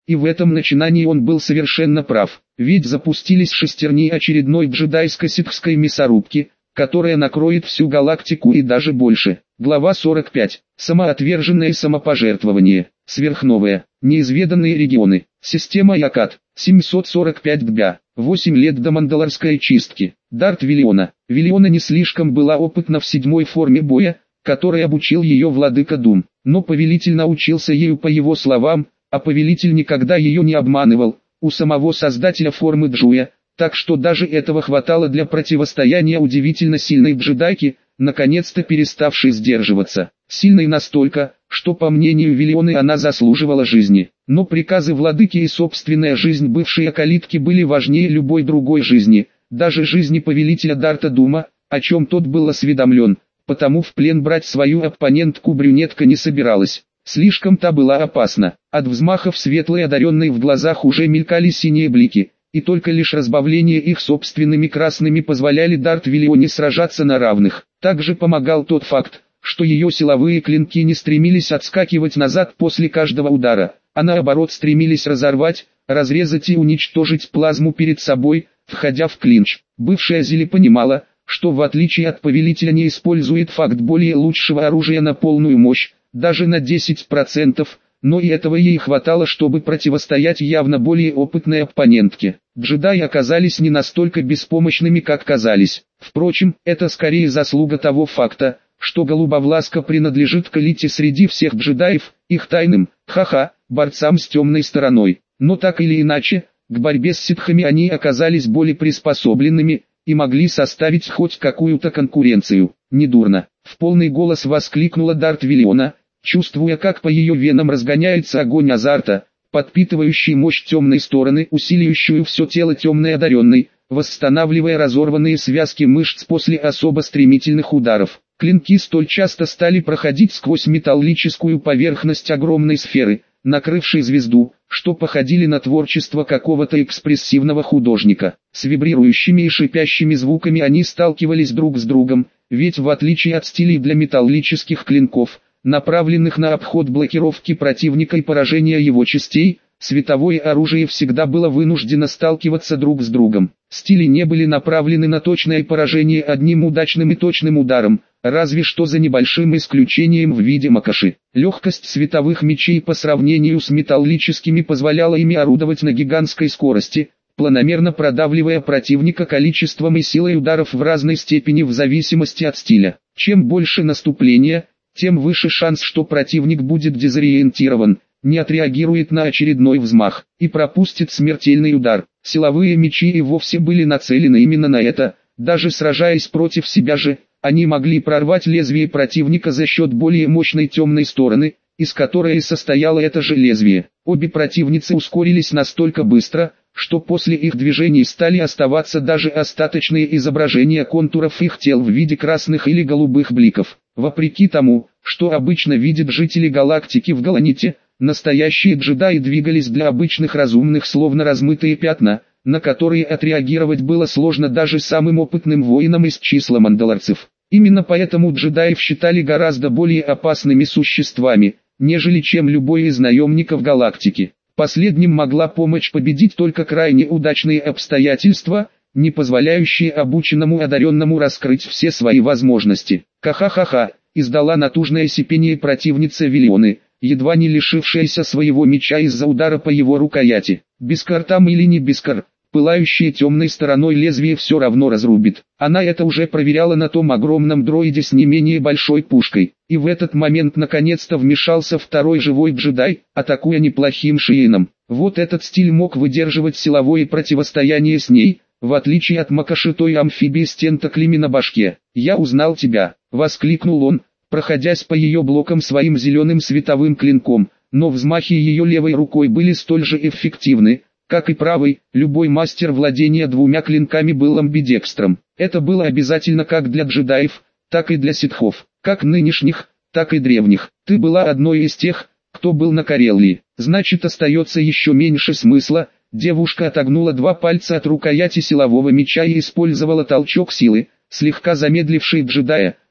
И в этом начинании он был совершенно прав, ведь запустились шестерни очередной джедайско-ситхской мясорубки, которая накроет всю галактику и даже больше. Глава 45. Самоотверженное самопожертвование. Сверхновая. Неизведанные регионы. Система Якат. 745 дня. 8 лет до мандалорской чистки. Дарт Виллиона. Виллиона не слишком была опытна в седьмой форме боя, которой обучил ее владыка Дум, но повелитель научился ею по его словам, а повелитель никогда ее не обманывал, у самого создателя формы Джуя, так что даже этого хватало для противостояния удивительно сильной джедайке, наконец-то переставшей сдерживаться. Сильной настолько, что по мнению Виллионы она заслуживала жизни. Но приказы владыки и собственная жизнь бывшей околитки были важнее любой другой жизни, даже жизни повелителя Дарта Дума, о чем тот был осведомлен, потому в плен брать свою оппонентку брюнетка не собиралась. Слишком та была опасна. От взмахов светлой одаренной в глазах уже мелькали синие блики, и только лишь разбавление их собственными красными позволяли Дарт Виллионе сражаться на равных. Также помогал тот факт, что ее силовые клинки не стремились отскакивать назад после каждого удара, а наоборот стремились разорвать, разрезать и уничтожить плазму перед собой, входя в клинч. Бывшая Зили понимала, что в отличие от повелителя не использует факт более лучшего оружия на полную мощь, даже на 10%, но и этого ей хватало, чтобы противостоять явно более опытной оппонентке. Джедаи оказались не настолько беспомощными, как казались. Впрочем, это скорее заслуга того факта, что голубовласка принадлежит к элите среди всех джедаев, их тайным, борцам с темной стороной. Но так или иначе, к борьбе с ситхами они оказались более приспособленными, и могли составить хоть какую-то конкуренцию. Недурно, в полный голос воскликнула Дарт Виллиона, чувствуя, как по ее венам разгоняется огонь азарта, подпитывающий мощь темной стороны, усиливающую все тело темной одаренной, восстанавливая разорванные связки мышц после особо стремительных ударов. Клинки столь часто стали проходить сквозь металлическую поверхность огромной сферы, накрывшей звезду, что походили на творчество какого-то экспрессивного художника. С вибрирующими и шипящими звуками они сталкивались друг с другом, ведь в отличие от стилей для металлических клинков, направленных на обход блокировки противника и поражения его частей, световое оружие всегда было вынуждено сталкиваться друг с другом. Стили не были направлены на точное поражение одним удачным и точным ударом, разве что за небольшим исключением в виде макоши. Легкость световых мечей по сравнению с металлическими позволяла ими орудовать на гигантской скорости, планомерно продавливая противника количеством и силой ударов в разной степени в зависимости от стиля. Чем больше наступления, тем выше шанс, что противник будет дезориентирован, не отреагирует на очередной взмах и пропустит смертельный удар. Силовые мечи и вовсе были нацелены именно на это, даже сражаясь против себя же, они могли прорвать лезвие противника за счет более мощной темной стороны, из которой и состояло это же лезвие. Обе противницы ускорились настолько быстро, что после их движений стали оставаться даже остаточные изображения контуров их тел в виде красных или голубых бликов. Вопреки тому, что обычно видят жители галактики в Галаните, настоящие джедаи двигались для обычных разумных словно размытые пятна, на которые отреагировать было сложно даже самым опытным воинам из числа мандалорцев. Именно поэтому джедаев считали гораздо более опасными существами, нежели чем любой из наемников галактики. Последним могла помочь победить только крайне удачные обстоятельства, не позволяющие обученному одаренному раскрыть все свои возможности. Ха-ха-ха-ха, издала натужное сипение противница Виллионы, едва не лишившаяся своего меча из-за удара по его рукояти. Бискар там или не бискар, пылающее темной стороной лезвие все равно разрубит. Она это уже проверяла на том огромном дроиде с не менее большой пушкой. И в этот момент наконец-то вмешался второй живой джедай, атакуя неплохим шиеном. Вот этот стиль мог выдерживать силовое противостояние с ней, в отличие от макоши той амфибии с тентаклями на башке. «Я узнал тебя», — воскликнул он, проходясь по ее блокам своим зеленым световым клинком, но взмахи ее левой рукой были столь же эффективны, как и правой. Любой мастер владения двумя клинками был амбидекстром. Это было обязательно как для джедаев, так и для ситхов, как нынешних, так и древних. Ты была одной из тех, кто был на Карелии. Значит, остается еще меньше смысла. Девушка отогнула два пальца от рукояти силового меча и использовала толчок силы, слегка замедливший джедая,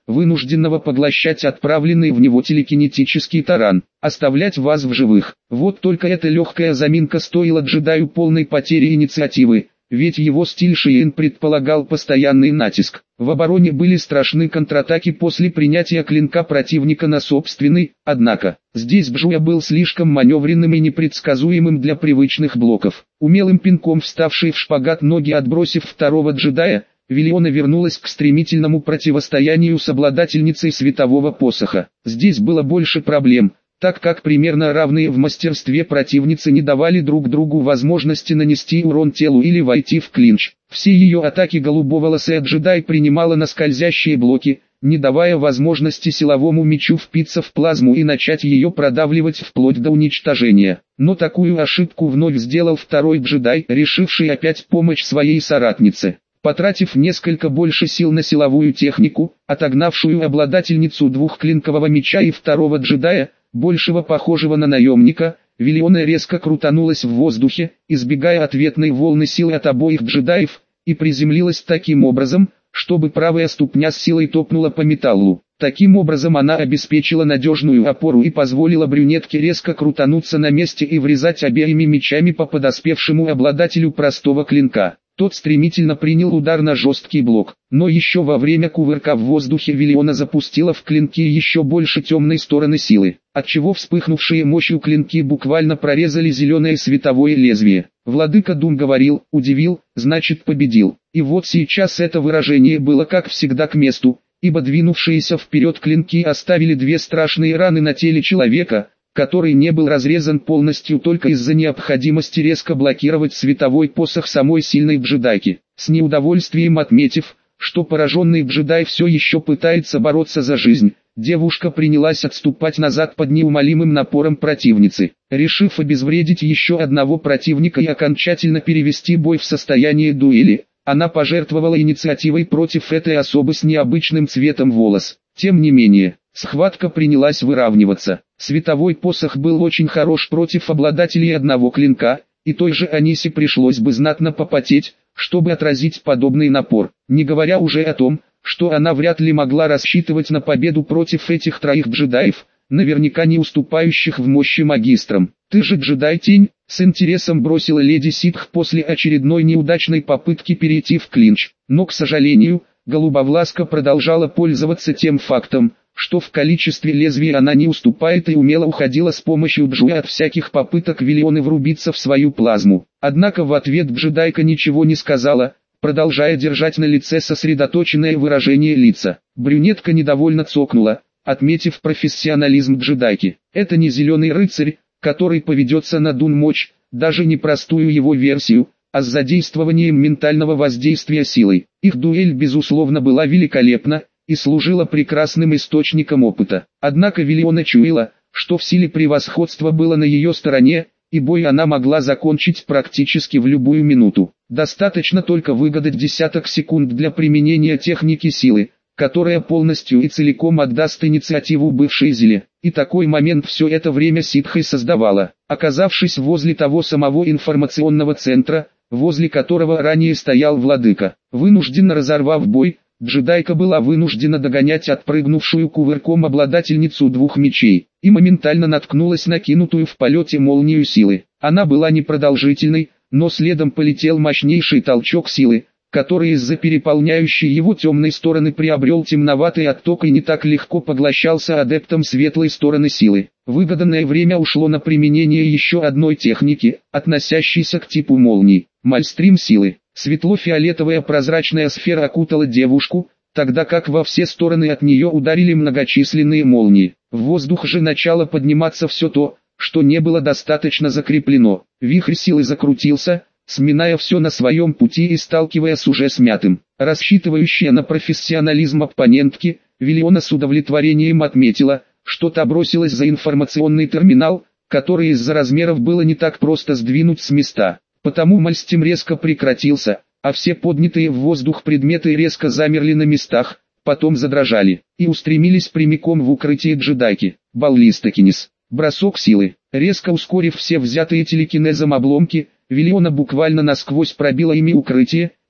вынужденного поглощать отправленный в него телекинетический таран, оставлять вас в живых. Вот только эта легкая заминка стоила джедаю полной потери инициативы, ведь его стиль Шиен предполагал постоянный натиск. В обороне были страшны контратаки после принятия клинка противника на собственный, однако, здесь Бжуя был слишком маневренным и непредсказуемым для привычных блоков. Умелым пинком вставший в шпагат ноги отбросив второго джедая, Вильона вернулась к стремительному противостоянию с обладательницей светового посоха. Здесь было больше проблем, так как примерно равные в мастерстве противницы не давали друг другу возможности нанести урон телу или войти в клинч. Все ее атаки голубого лосе джедай принимала на скользящие блоки, не давая возможности силовому мечу впиться в плазму и начать ее продавливать вплоть до уничтожения. Но такую ошибку вновь сделал второй джедай, решивший опять помочь своей соратнице. Потратив несколько больше сил на силовую технику, отогнавшую обладательницу двухклинкового меча и второго джедая, большего похожего на наемника, Вильона резко крутанулась в воздухе, избегая ответной волны силы от обоих джедаев, и приземлилась таким образом, чтобы правая ступня с силой топнула по металлу. Таким образом она обеспечила надежную опору и позволила брюнетке резко крутануться на месте и врезать обеими мечами по подоспевшему обладателю простого клинка. Тот стремительно принял удар на жесткий блок, но еще во время кувырка в воздухе Вильона запустила в клинки еще больше темной стороны силы, отчего вспыхнувшие мощью клинки буквально прорезали зеленое световое лезвие. Владыка Дум говорил, удивил, значит победил. И вот сейчас это выражение было как всегда к месту, ибо двинувшиеся вперед клинки оставили две страшные раны на теле человека, который не был разрезан полностью только из-за необходимости резко блокировать световой посох самой сильной джедайки. С неудовольствием отметив, что пораженный джедай все еще пытается бороться за жизнь, девушка принялась отступать назад под неумолимым напором противницы. Решив обезвредить еще одного противника и окончательно перевести бой в состояние дуэли, она пожертвовала инициативой против этой особы с необычным цветом волос. Тем не менее, схватка принялась выравниваться. Световой посох был очень хорош против обладателей одного клинка, и той же Анисе пришлось бы знатно попотеть, чтобы отразить подобный напор, не говоря уже о том, что она вряд ли могла рассчитывать на победу против этих троих джедаев, наверняка не уступающих в мощи магистрам. «Ты же джедай-тень?» — с интересом бросила леди Ситх после очередной неудачной попытки перейти в клинч, но, к сожалению, голубовласка продолжала пользоваться тем фактом, что в количестве лезвий она не уступает и умело уходила с помощью Бжуя от всяких попыток Вильоны врубиться в свою плазму. Однако в ответ джедайка ничего не сказала, продолжая держать на лице сосредоточенное выражение лица. Брюнетка недовольно цокнула, отметив профессионализм джедайки. Это не зеленый рыцарь, который поведется на Дун-мочь, даже не простую его версию, а с задействованием ментального воздействия силой. Их дуэль безусловно была великолепна и служила прекрасным источником опыта. Однако Вильона чуяла, что в силе превосходство было на ее стороне, и бой она могла закончить практически в любую минуту. Достаточно только выгадать десяток секунд для применения техники силы, которая полностью и целиком отдаст инициативу бывшей Зиле. И такой момент все это время Ситхой создавала. Оказавшись возле того самого информационного центра, возле которого ранее стоял владыка, вынужденно разорвав бой, джедайка была вынуждена догонять отпрыгнувшую кувырком обладательницу двух мечей, и моментально наткнулась на кинутую в полете молнию силы. Она была непродолжительной, но следом полетел мощнейший толчок силы, который из-за переполняющей его темной стороны приобрел темноватый отток и не так легко поглощался адептом светлой стороны силы. Выгоданное время ушло на применение еще одной техники, относящейся к типу молний. Мальстрим силы. Светло-фиолетовая прозрачная сфера окутала девушку, тогда как во все стороны от нее ударили многочисленные молнии. В воздух же начало подниматься все то, что не было достаточно закреплено. Вихрь силы закрутился, сминая все на своем пути и сталкивая с уже смятым. Рассчитывающая на профессионализм оппонентки, Вильона с удовлетворением отметила, что та бросилась за информационный терминал, который из-за размеров было не так просто сдвинуть с места. Потому мальстим резко прекратился, а все поднятые в воздух предметы резко замерли на местах, потом задрожали, и устремились прямиком в укрытие джедайки. Баллистокинез. Бросок силы. Резко ускорив все взятые телекинезом обломки, Вильона буквально насквозь пробила ими укрытие,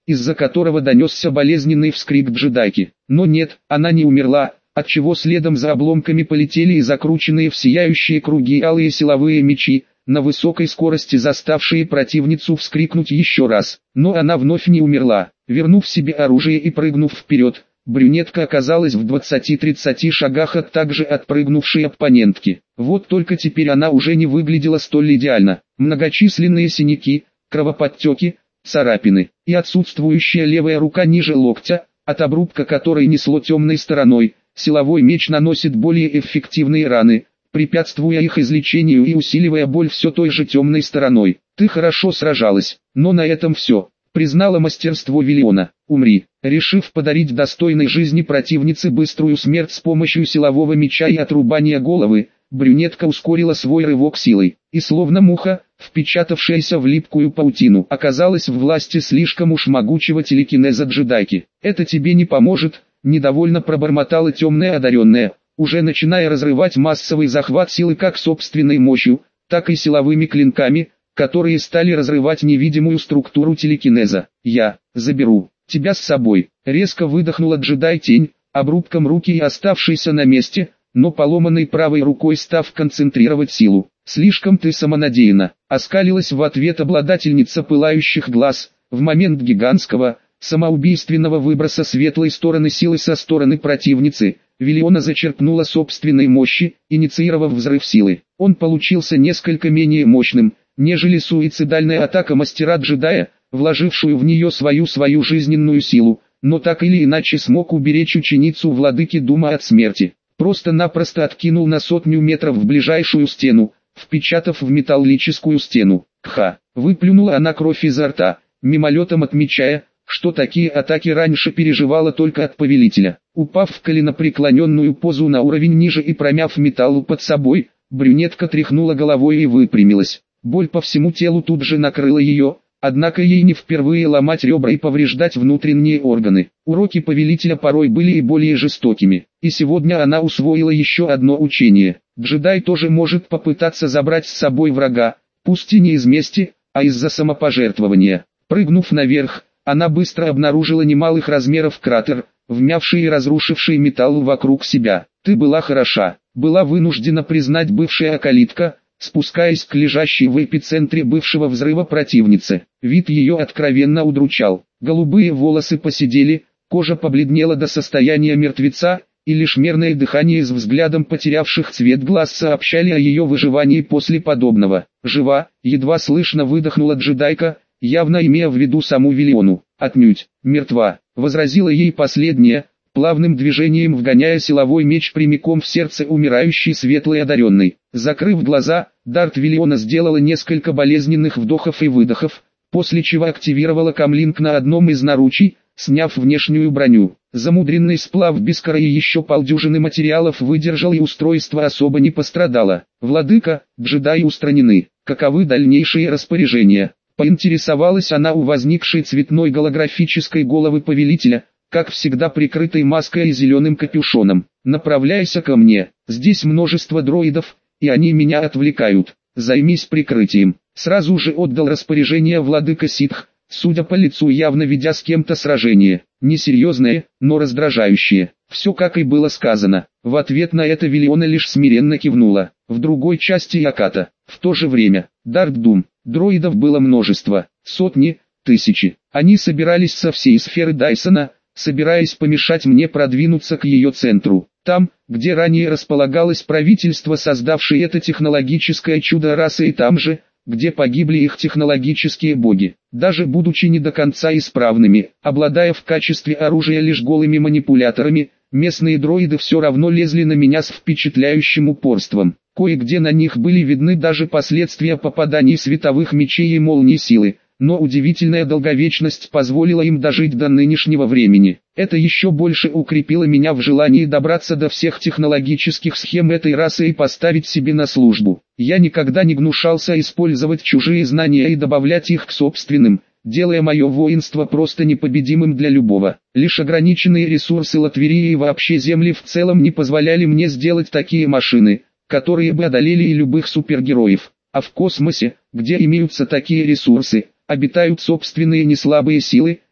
из-за которого донесся болезненный вскрик джедайки. Но нет, она не умерла, отчего следом за обломками полетели и закрученные в сияющие круги алые силовые мечи, на высокой скорости заставшие противницу вскрикнуть еще раз. Но она вновь не умерла. Вернув себе оружие и прыгнув вперед, брюнетка оказалась в 20-30 шагах от также отпрыгнувшей оппонентки. Вот только теперь она уже не выглядела столь идеально. Многочисленные синяки, кровоподтеки, царапины и отсутствующая левая рука ниже локтя, от обрубка которой несло темной стороной. Силовой меч наносит более эффективные раны, препятствуя их излечению и усиливая боль все той же темной стороной. Ты хорошо сражалась, но на этом все. Признала мастерство Виллиона. Умри. Решив подарить достойной жизни противнице быструю смерть с помощью силового меча и отрубания головы, брюнетка ускорила свой рывок силой, и словно муха, впечатавшаяся в липкую паутину, оказалась в власти слишком уж могучего телекинеза джедайки. «Это тебе не поможет», — недовольно пробормотала темная одаренная, уже начиная разрывать массовый захват силы как собственной мощью, так и силовыми клинками, которые стали разрывать невидимую структуру телекинеза. «Я заберу тебя с собой», — резко выдохнула джедай-тень, обрубком руки и оставшейся на месте, но поломанной правой рукой став концентрировать силу. «Слишком ты самонадеянна», — оскалилась в ответ обладательница пылающих глаз. В момент гигантского, самоубийственного выброса светлой стороны силы со стороны противницы, Виллиона зачерпнула собственной мощи, инициировав взрыв силы. Он получился несколько менее мощным, нежели суицидальная атака мастера-джедая, вложившую в нее свою жизненную силу, но так или иначе смог уберечь ученицу владыки Дума от смерти. Просто-напросто откинул на 100 метров в ближайшую стену, впечатав в металлическую стену. Кха! Выплюнула она кровь изо рта, мимолетом отмечая, что такие атаки раньше переживала только от повелителя. Упав в коленопреклоненную позу на уровень ниже и промяв металл под собой, брюнетка тряхнула головой и выпрямилась. Боль по всему телу тут же накрыла ее, однако ей не впервые ломать ребра и повреждать внутренние органы. Уроки повелителя порой были и более жестокими, и сегодня она усвоила еще одно учение. Джедай тоже может попытаться забрать с собой врага, пусть и не из мести, а из-за самопожертвования. Прыгнув наверх, она быстро обнаружила немалых размеров кратер, вмявший и разрушивший металл вокруг себя. «Ты была хороша», была вынуждена признать бывшая акалитка, спускаясь к лежащей в эпицентре бывшего взрыва противнице. Вид ее откровенно удручал. Голубые волосы поседели, кожа побледнела до состояния мертвеца, и лишь мерное дыхание с взглядом потерявших цвет глаз сообщали о ее выживании после подобного. «Жива», едва слышно выдохнула джедайка, явно имея в виду саму Виллиону. «Отнюдь, мертва», возразила ей последняя, плавным движением вгоняя силовой меч прямиком в сердце умирающей светлой одаренной. Закрыв глаза, Дарт Виллиона сделала несколько болезненных вдохов и выдохов, после чего активировала камлинг на одном из наручий, сняв внешнюю броню. Замудренный сплав без кора и еще полдюжины материалов выдержал, и устройство особо не пострадало. «Владыка, джедаи устранены. Каковы дальнейшие распоряжения?» Поинтересовалась она у возникшей цветной голографической головы повелителя, как всегда прикрытой маской и зеленым капюшоном. «Направляйся ко мне, здесь множество дроидов, и они меня отвлекают. Займись прикрытием». Сразу же отдал распоряжение владыка ситх, судя по лицу явно ведя с кем-то сражение. Несерьезное, но раздражающее. Все как и было сказано. В ответ на это Виллиона лишь смиренно кивнула. В другой части Яката, в то же время, Дарт Дум, дроидов было множество, сотни, тысячи. Они собирались со всей сферы Дайсона, собираясь помешать мне продвинуться к ее центру. Там, где ранее располагалось правительство, создавшее это технологическое чудо расы, и там же, где погибли их технологические боги. Даже будучи не до конца исправными, обладая в качестве оружия лишь голыми манипуляторами, местные дроиды все равно лезли на меня с впечатляющим упорством. Кое-где на них были видны даже последствия попаданий световых мечей и молний силы, но удивительная долговечность позволила им дожить до нынешнего времени. Это еще больше укрепило меня в желании добраться до всех технологических схем этой расы и поставить себе на службу. Я никогда не гнушался использовать чужие знания и добавлять их к собственным, делая мое воинство просто непобедимым для любого. Лишь ограниченные ресурсы Латверии и вообще Земли в целом не позволяли мне сделать такие машины, которые бы одолели и любых супергероев. А в космосе, где имеются такие ресурсы, обитают собственные неслабые силы,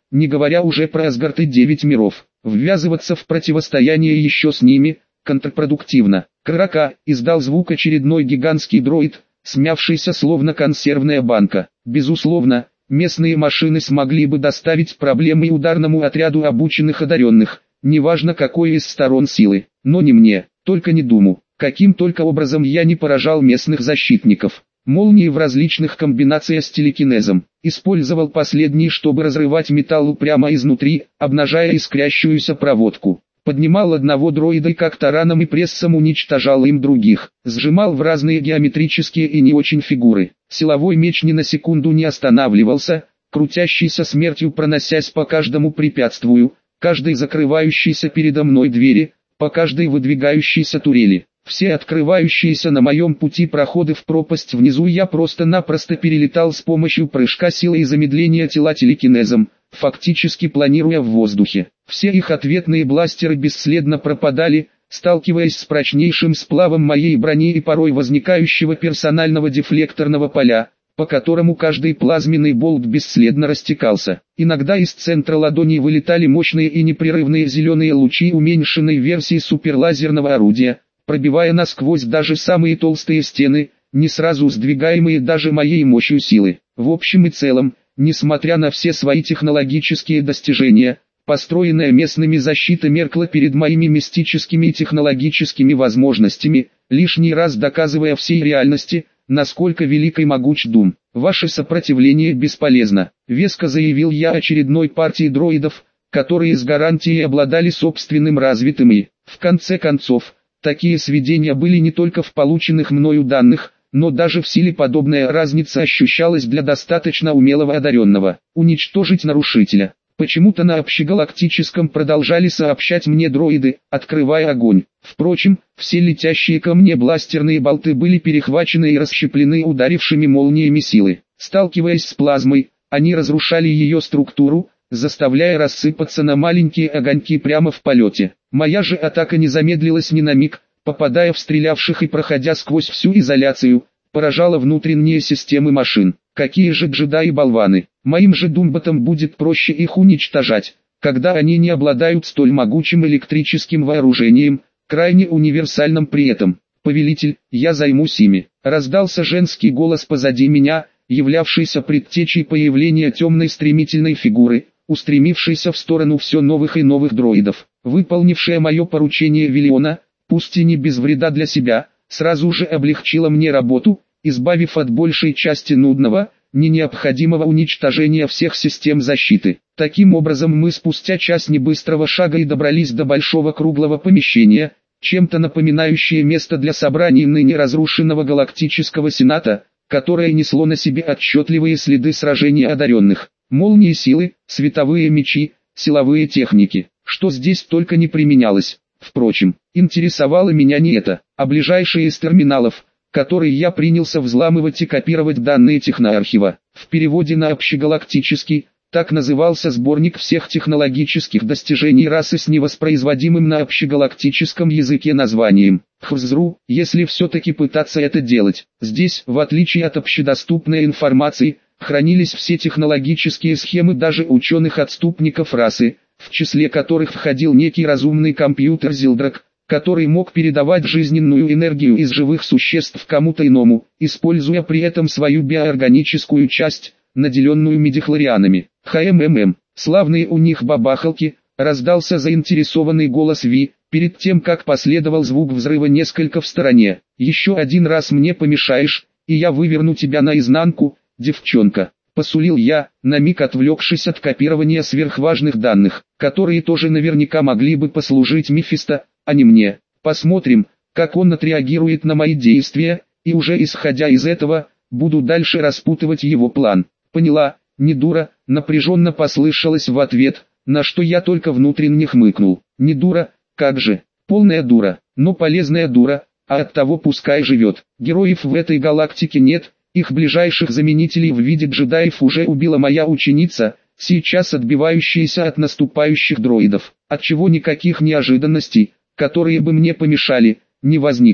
не говоря уже про Асгард и 9 миров. Ввязываться в противостояние еще с ними контрпродуктивно. «Крака!» издал звук очередной гигантский дроид, смявшийся словно консервная банка. Безусловно, местные машины смогли бы доставить проблемы ударному отряду обученных одаренных, неважно какой из сторон силы, но не мне, только не Думу. Каким только образом я не поражал местных защитников. Молнии в различных комбинациях с телекинезом. Использовал последний, чтобы разрывать металл прямо изнутри, обнажая искрящуюся проводку. Поднимал одного дроида и как тараном и прессом уничтожал им других. Сжимал в разные геометрические и не очень фигуры. Силовой меч ни на секунду не останавливался, крутящийся смертью проносясь по каждому препятствию, каждой закрывающейся передо мной двери, по каждой выдвигающейся турели. Все открывающиеся на моем пути проходы в пропасть внизу я просто-напросто перелетал с помощью прыжка силы и замедления тела телекинезом, фактически планируя в воздухе. Все их ответные бластеры бесследно пропадали, сталкиваясь с прочнейшим сплавом моей брони и порой возникающего персонального дефлекторного поля, по которому каждый плазменный болт бесследно растекался. Иногда из центра ладони вылетали мощные и непрерывные зеленые лучи уменьшенной версии суперлазерного орудия, пробивая насквозь даже самые толстые стены, не сразу сдвигаемые даже моей мощью силы. В общем и целом, несмотря на все свои технологические достижения, построенная местными защита меркла перед моими мистическими и технологическими возможностями, лишний раз доказывая всей реальности, насколько велик и могуч Дум. «Ваше сопротивление бесполезно», — веско заявил я очередной партии дроидов, которые с гарантией обладали собственным развитым и, в конце концов, такие сведения были не только в полученных мною данных, но даже в силе подобная разница ощущалась для достаточно умелого одаренного. Уничтожить нарушителя. Почему-то на общегалактическом продолжали сообщать мне дроиды, открывая огонь. Впрочем, все летящие ко мне бластерные болты были перехвачены и расщеплены ударившими молниями силы. Сталкиваясь с плазмой, они разрушали ее структуру, заставляя рассыпаться на маленькие огоньки прямо в полете. Моя же атака не замедлилась ни на миг, попадая в стрелявших и проходя сквозь всю изоляцию, поражала внутренние системы машин. Какие же джедаи-болваны! Моим же думботам будет проще их уничтожать, когда они не обладают столь могучим электрическим вооружением, крайне универсальным при этом. «Повелитель, я займусь ими», — раздался женский голос позади меня, являвшийся предтечей появления темной стремительной фигуры, устремившейся в сторону все новых и новых дроидов. Выполнившая мое поручение Виллиона, пусть и не без вреда для себя, сразу же облегчила мне работу, избавив от большей части нудного, необходимого уничтожения всех систем защиты. Таким образом мы спустя час небыстрого шага и добрались до большого круглого помещения, чем-то напоминающее место для собраний ныне разрушенного галактического сената, которое несло на себе отчетливые следы сражений одаренных. Молнии силы, световые мечи, силовые техники, что здесь только не применялось. Впрочем, интересовало меня не это, а ближайшие из терминалов, которые я принялся взламывать и копировать данные техноархива. В переводе на общегалактический, так назывался сборник всех технологических достижений расы с невоспроизводимым на общегалактическом языке названием ХРЗРУ, если все-таки пытаться это делать. Здесь, в отличие от общедоступной информации, хранились все технологические схемы даже ученых-отступников расы, в числе которых входил некий разумный компьютер Зилдрак, который мог передавать жизненную энергию из живых существ кому-то иному, используя при этом свою биоорганическую часть, наделенную медихлорианами. «ХММ, славные у них бабахалки», раздался заинтересованный голос Ви, перед тем как последовал звук взрыва несколько в стороне. «Еще один раз мне помешаешь, и я выверну тебя наизнанку, девчонка», посулил я, на миг отвлекшись от копирования сверхважных данных, которые тоже наверняка могли бы послужить Мефисто, а не мне. Посмотрим, как он отреагирует на мои действия, и уже исходя из этого, буду дальше распутывать его план. «Поняла, не дура», напряженно послышалось в ответ, на что я только внутренне хмыкнул. «Не дура, как же, полная дура, но полезная дура, а оттого пускай живет. Героев в этой галактике нет, их ближайших заменителей в виде джедаев уже убила моя ученица, сейчас отбивающаяся от наступающих дроидов, отчего никаких неожиданностей, которые бы мне помешали, не возникло.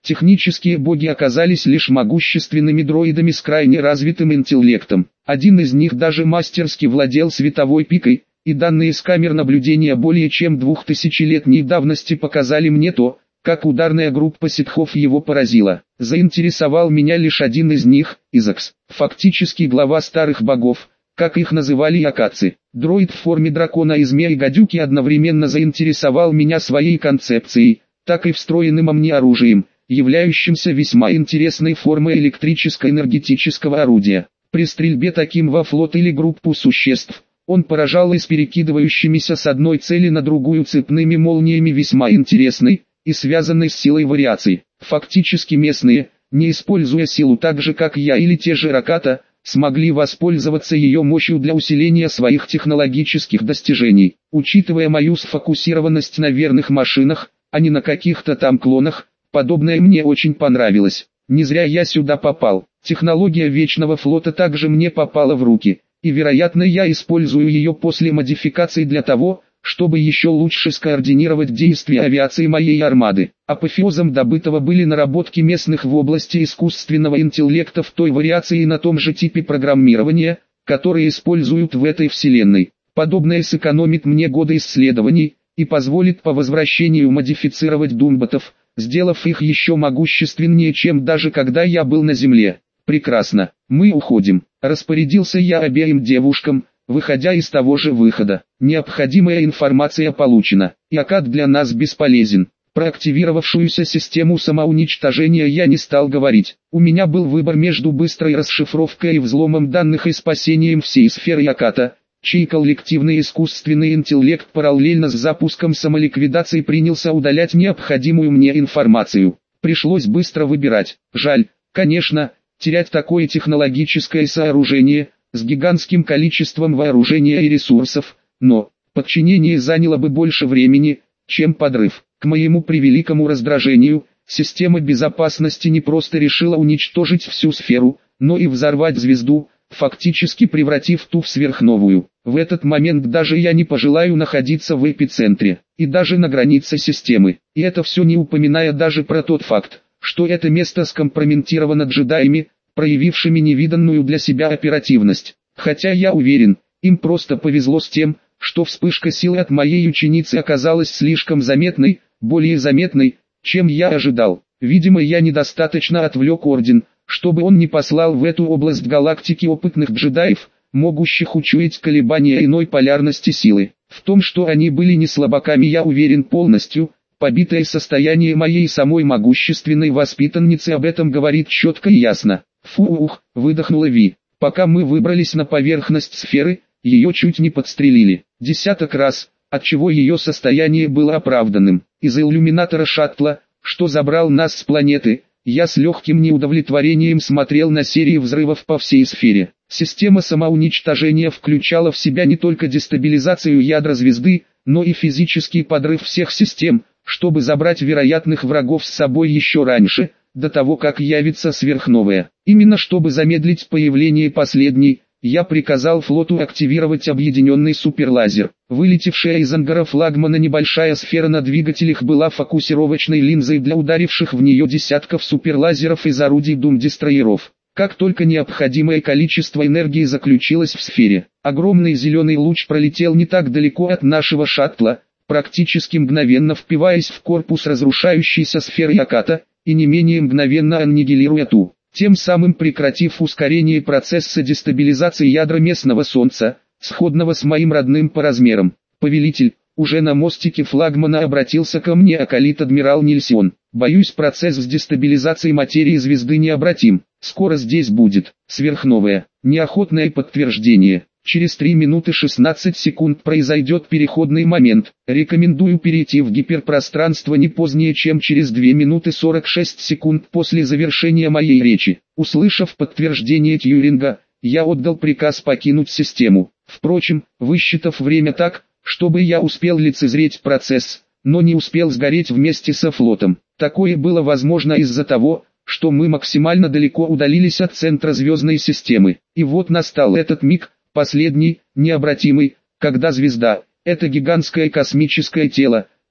Технические боги оказались лишь могущественными дроидами с крайне развитым интеллектом. Один из них даже мастерски владел световой пикой, и данные с камер наблюдения более чем 2000-летней давности показали мне то, как ударная группа ситхов его поразила. Заинтересовал меня лишь один из них, Изакс, фактически глава старых богов, как их называли якатцы. Дроид в форме дракона и змеи-гадюки одновременно заинтересовал меня своей концепцией, так и встроенным мне оружием, являющимся весьма интересной формой электрическо-энергетического орудия. При стрельбе таким во флот или группу существ, он поражал из перекидывающимися с одной цели на другую цепными молниями весьма интересной и связанной с силой вариаций. Фактически местные, не используя силу так же как я или те же Раката, смогли воспользоваться ее мощью для усиления своих технологических достижений. Учитывая мою сфокусированность на верных машинах, а не на каких-то там клонах, подобное мне очень понравилось. Не зря я сюда попал. Технология Вечного Флота также мне попала в руки, и вероятно я использую ее после модификации для того, чтобы еще лучше скоординировать действия авиации моей армады. Апофеозом добытого были наработки местных в области искусственного интеллекта в той вариации и на том же типе программирования, которые используют в этой вселенной. Подобное сэкономит мне годы исследований и позволит по возвращению модифицировать думботов, сделав их еще могущественнее, чем даже когда я был на земле. Прекрасно, мы уходим. Распорядился я обеим девушкам, выходя из того же выхода. Необходимая информация получена. Якат для нас бесполезен. Про активировавшуюся систему самоуничтожения я не стал говорить. У меня был выбор между быстрой расшифровкой и взломом данных и спасением всей сферы Яката, чей коллективный искусственный интеллект параллельно с запуском самоликвидации принялся удалять необходимую мне информацию. Пришлось быстро выбирать. Жаль, конечно, терять такое технологическое сооружение, с гигантским количеством вооружения и ресурсов, но подчинение заняло бы больше времени, чем подрыв. К моему превеликому раздражению, система безопасности не просто решила уничтожить всю сферу, но и взорвать звезду, фактически превратив ту в сверхновую. В этот момент даже я не пожелаю находиться в эпицентре, и даже на границе системы. И это все не упоминая даже про тот факт, что это место скомпрометировано джедаями, проявившими невиданную для себя оперативность. Хотя я уверен, им просто повезло с тем, что вспышка силы от моей ученицы оказалась слишком заметной, более заметной, чем я ожидал. Видимо, я недостаточно отвлек Орден, чтобы он не послал в эту область галактики опытных джедаев, могущих учуять колебания иной полярности силы. В том, что они были не слабаками, я уверен полностью. Побитое состояние моей самой могущественной воспитанницы об этом говорит четко и ясно. «Фух», выдохнула Ви. «Пока мы выбрались на поверхность сферы, ее чуть не подстрелили. Десяток раз, отчего ее состояние было оправданным. Из иллюминатора шаттла, что забрал нас с планеты, я с легким неудовлетворением смотрел на серии взрывов по всей сфере. Система самоуничтожения включала в себя не только дестабилизацию ядра звезды, но и физический подрыв всех систем, чтобы забрать вероятных врагов с собой еще раньше, до того как явится сверхновая. Именно чтобы замедлить появление последней, я приказал флоту активировать объединенный суперлазер. Вылетевшая из ангара флагмана небольшая сфера на двигателях была фокусировочной линзой для ударивших в нее десятков суперлазеров из орудий Дум-дестроеров. Как только необходимое количество энергии заключилось в сфере, огромный зеленый луч пролетел не так далеко от нашего шаттла, практически мгновенно впиваясь в корпус разрушающейся сферы Яката, и не менее мгновенно аннигилируя ту, тем самым прекратив ускорение процесса дестабилизации ядра местного Солнца, сходного с моим родным по размерам. Повелитель, уже на мостике флагмана обратился ко мне акалит-адмирал Нильсион. Боюсь, процесс с дестабилизацией материи звезды необратим. Скоро здесь будет сверхновая. Неохотное подтверждение. Через 3 минуты 16 секунд произойдет переходный момент. Рекомендую перейти в гиперпространство не позднее, чем через 2 минуты 46 секунд после завершения моей речи. Услышав подтверждение Тьюринга, я отдал приказ покинуть систему. Впрочем, высчитав время так, чтобы я успел лицезреть процесс, но не успел сгореть вместе со флотом. Такое было возможно из-за того, что мы максимально далеко удалились от центра звездной системы. И вот настал этот миг, последний, необратимый, когда звезда, это гигантское космическое тело,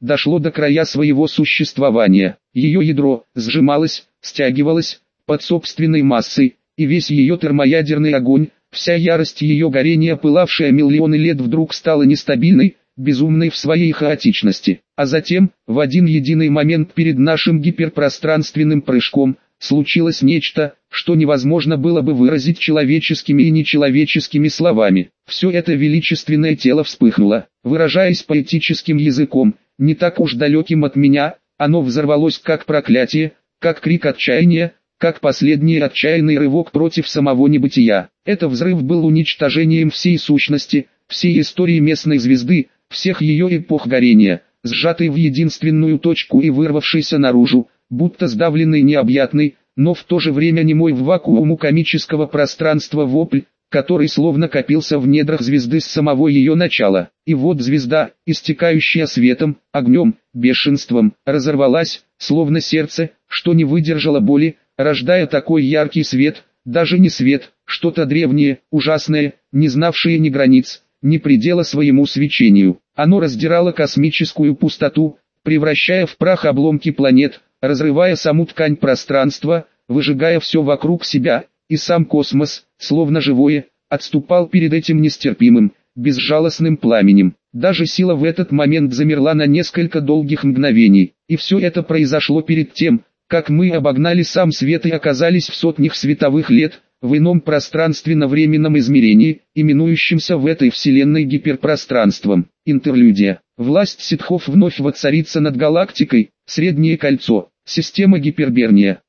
дошло до края своего существования. Ее ядро сжималось, стягивалось под собственной массой, и весь ее термоядерный огонь, вся ярость ее горения, пылавшая миллионы лет, вдруг стала нестабильной, безумной в своей хаотичности. А затем, в один единый момент перед нашим гиперпространственным прыжком, случилось нечто, что невозможно было бы выразить человеческими и нечеловеческими словами. Все это величественное тело вспыхнуло, выражаясь поэтическим языком, не так уж далеким от меня, оно взорвалось как проклятие, как крик отчаяния, как последний отчаянный рывок против самого небытия. Это взрыв был уничтожением всей сущности, всей истории местной звезды, всех ее эпох горения, сжатой в единственную точку и вырвавшейся наружу, будто сдавленный необъятный, но в то же время немой в вакууму комического пространства вопль, который словно копился в недрах звезды с самого ее начала. И вот звезда, истекающая светом, огнем, бешенством, разорвалась, словно сердце, что не выдержало боли, рождая такой яркий свет, даже не свет, что-то древнее, ужасное, не знавшее ни границ, ни предела своему свечению. Оно раздирало космическую пустоту, превращая в прах обломки планет, разрывая саму ткань пространства, выжигая все вокруг себя, и сам космос, словно живое, отступал перед этим нестерпимым, безжалостным пламенем. Даже сила в этот момент замерла на несколько долгих мгновений, и все это произошло перед тем, как мы обогнали сам свет и оказались в сотнях световых лет, в ином пространственно-временном измерении, именующемся в этой вселенной гиперпространством. Интерлюдия. Власть ситхов вновь воцарится над галактикой. Среднее кольцо. Система Гиперберния.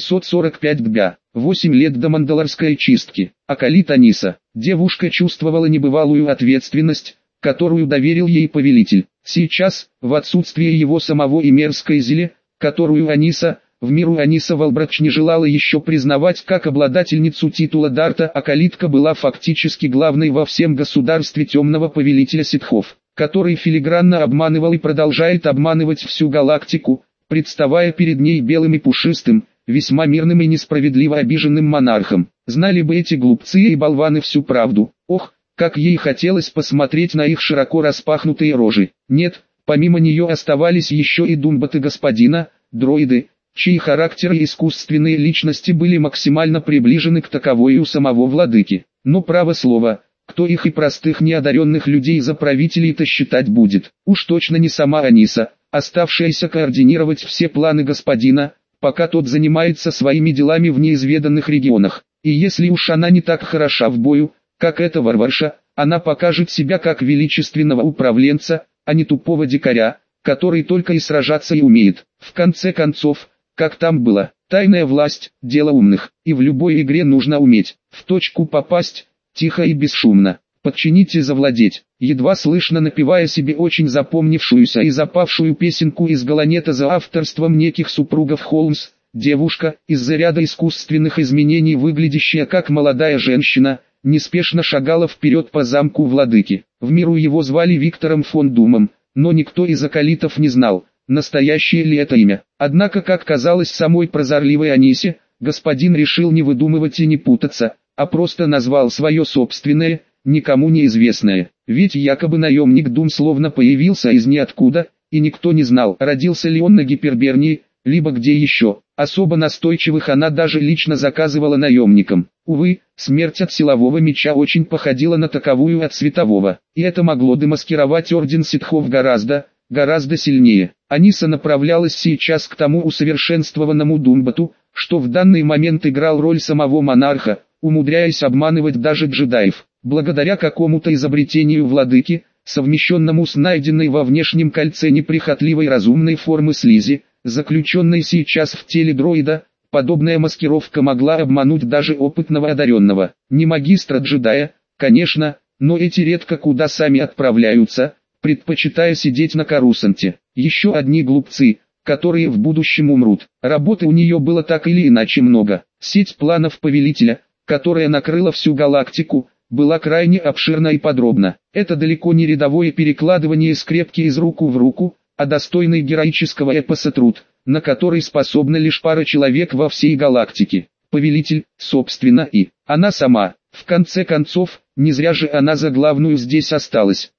745 дбя. 8 лет до мандалорской чистки. Акалит Аниса. Девушка чувствовала небывалую ответственность, которую доверил ей повелитель. Сейчас, в отсутствие его самого и мерзкой зеле, которую Аниса, в миру Аниса Валбрач не желала еще признавать как обладательницу титула Дарта, Акалитка была фактически главной во всем государстве темного повелителя ситхов, который филигранно обманывал и продолжает обманывать всю галактику, представая перед ней белым и пушистым, весьма мирным и несправедливо обиженным монархом. Знали бы эти глупцы и болваны всю правду. Ох, как ей хотелось посмотреть на их широко распахнутые рожи. Нет, помимо нее оставались еще и думбаты господина, дроиды, чьи характеры и искусственные личности были максимально приближены к таковой у самого владыки. Но право слово, кто их и простых неодаренных людей за правителей-то считать будет? Уж точно не сама Аниса, оставшаяся координировать все планы господина, пока тот занимается своими делами в неизведанных регионах. И если уж она не так хороша в бою, как эта варварша, она покажет себя как величественного управленца, а не тупого дикаря, который только и сражаться и умеет. В конце концов, как там было, тайная власть – дело умных, и в любой игре нужно уметь в точку попасть, тихо и бесшумно, подчинить и завладеть. Едва слышно напевая себе очень запомнившуюся и запавшую песенку из Галанета за авторством неких супругов Холмс, девушка, из-за ряда искусственных изменений выглядящая как молодая женщина, неспешно шагала вперед по замку владыки. В миру его звали Виктором фон Думом, но никто из акалитов не знал, настоящее ли это имя. Однако, как казалось самой прозорливой Анисе, господин решил не выдумывать и не путаться, а просто назвал свое собственное, никому неизвестное. Ведь якобы наемник Дум словно появился из ниоткуда, и никто не знал, родился ли он на Гипербернии, либо где еще. Особо настойчивых она даже лично заказывала наемникам. Увы, смерть от силового меча очень походила на таковую от светового, и это могло демаскировать орден ситхов гораздо сильнее. Аниса направлялась сейчас к тому усовершенствованному Думбату, что в данный момент играл роль самого монарха, умудряясь обманывать даже джедаев. Благодаря какому-то изобретению владыки, совмещенному с найденной во внешнем кольце неприхотливой разумной формы слизи, заключенной сейчас в теле дроида, подобная маскировка могла обмануть даже опытного одаренного. Не магистра-джедая, конечно, но эти редко куда сами отправляются, предпочитая сидеть на Корусанте. Еще одни глупцы, которые в будущем умрут. Работы у нее было так или иначе много. Сеть планов повелителя, которая накрыла всю галактику, была крайне обширна и подробна. Это далеко не рядовое перекладывание скрепки из руку в руку, а достойный героического эпоса труд, на который способна лишь пара человек во всей галактике. Повелитель, собственно, и она сама. В конце концов, не зря же она за главную здесь осталась.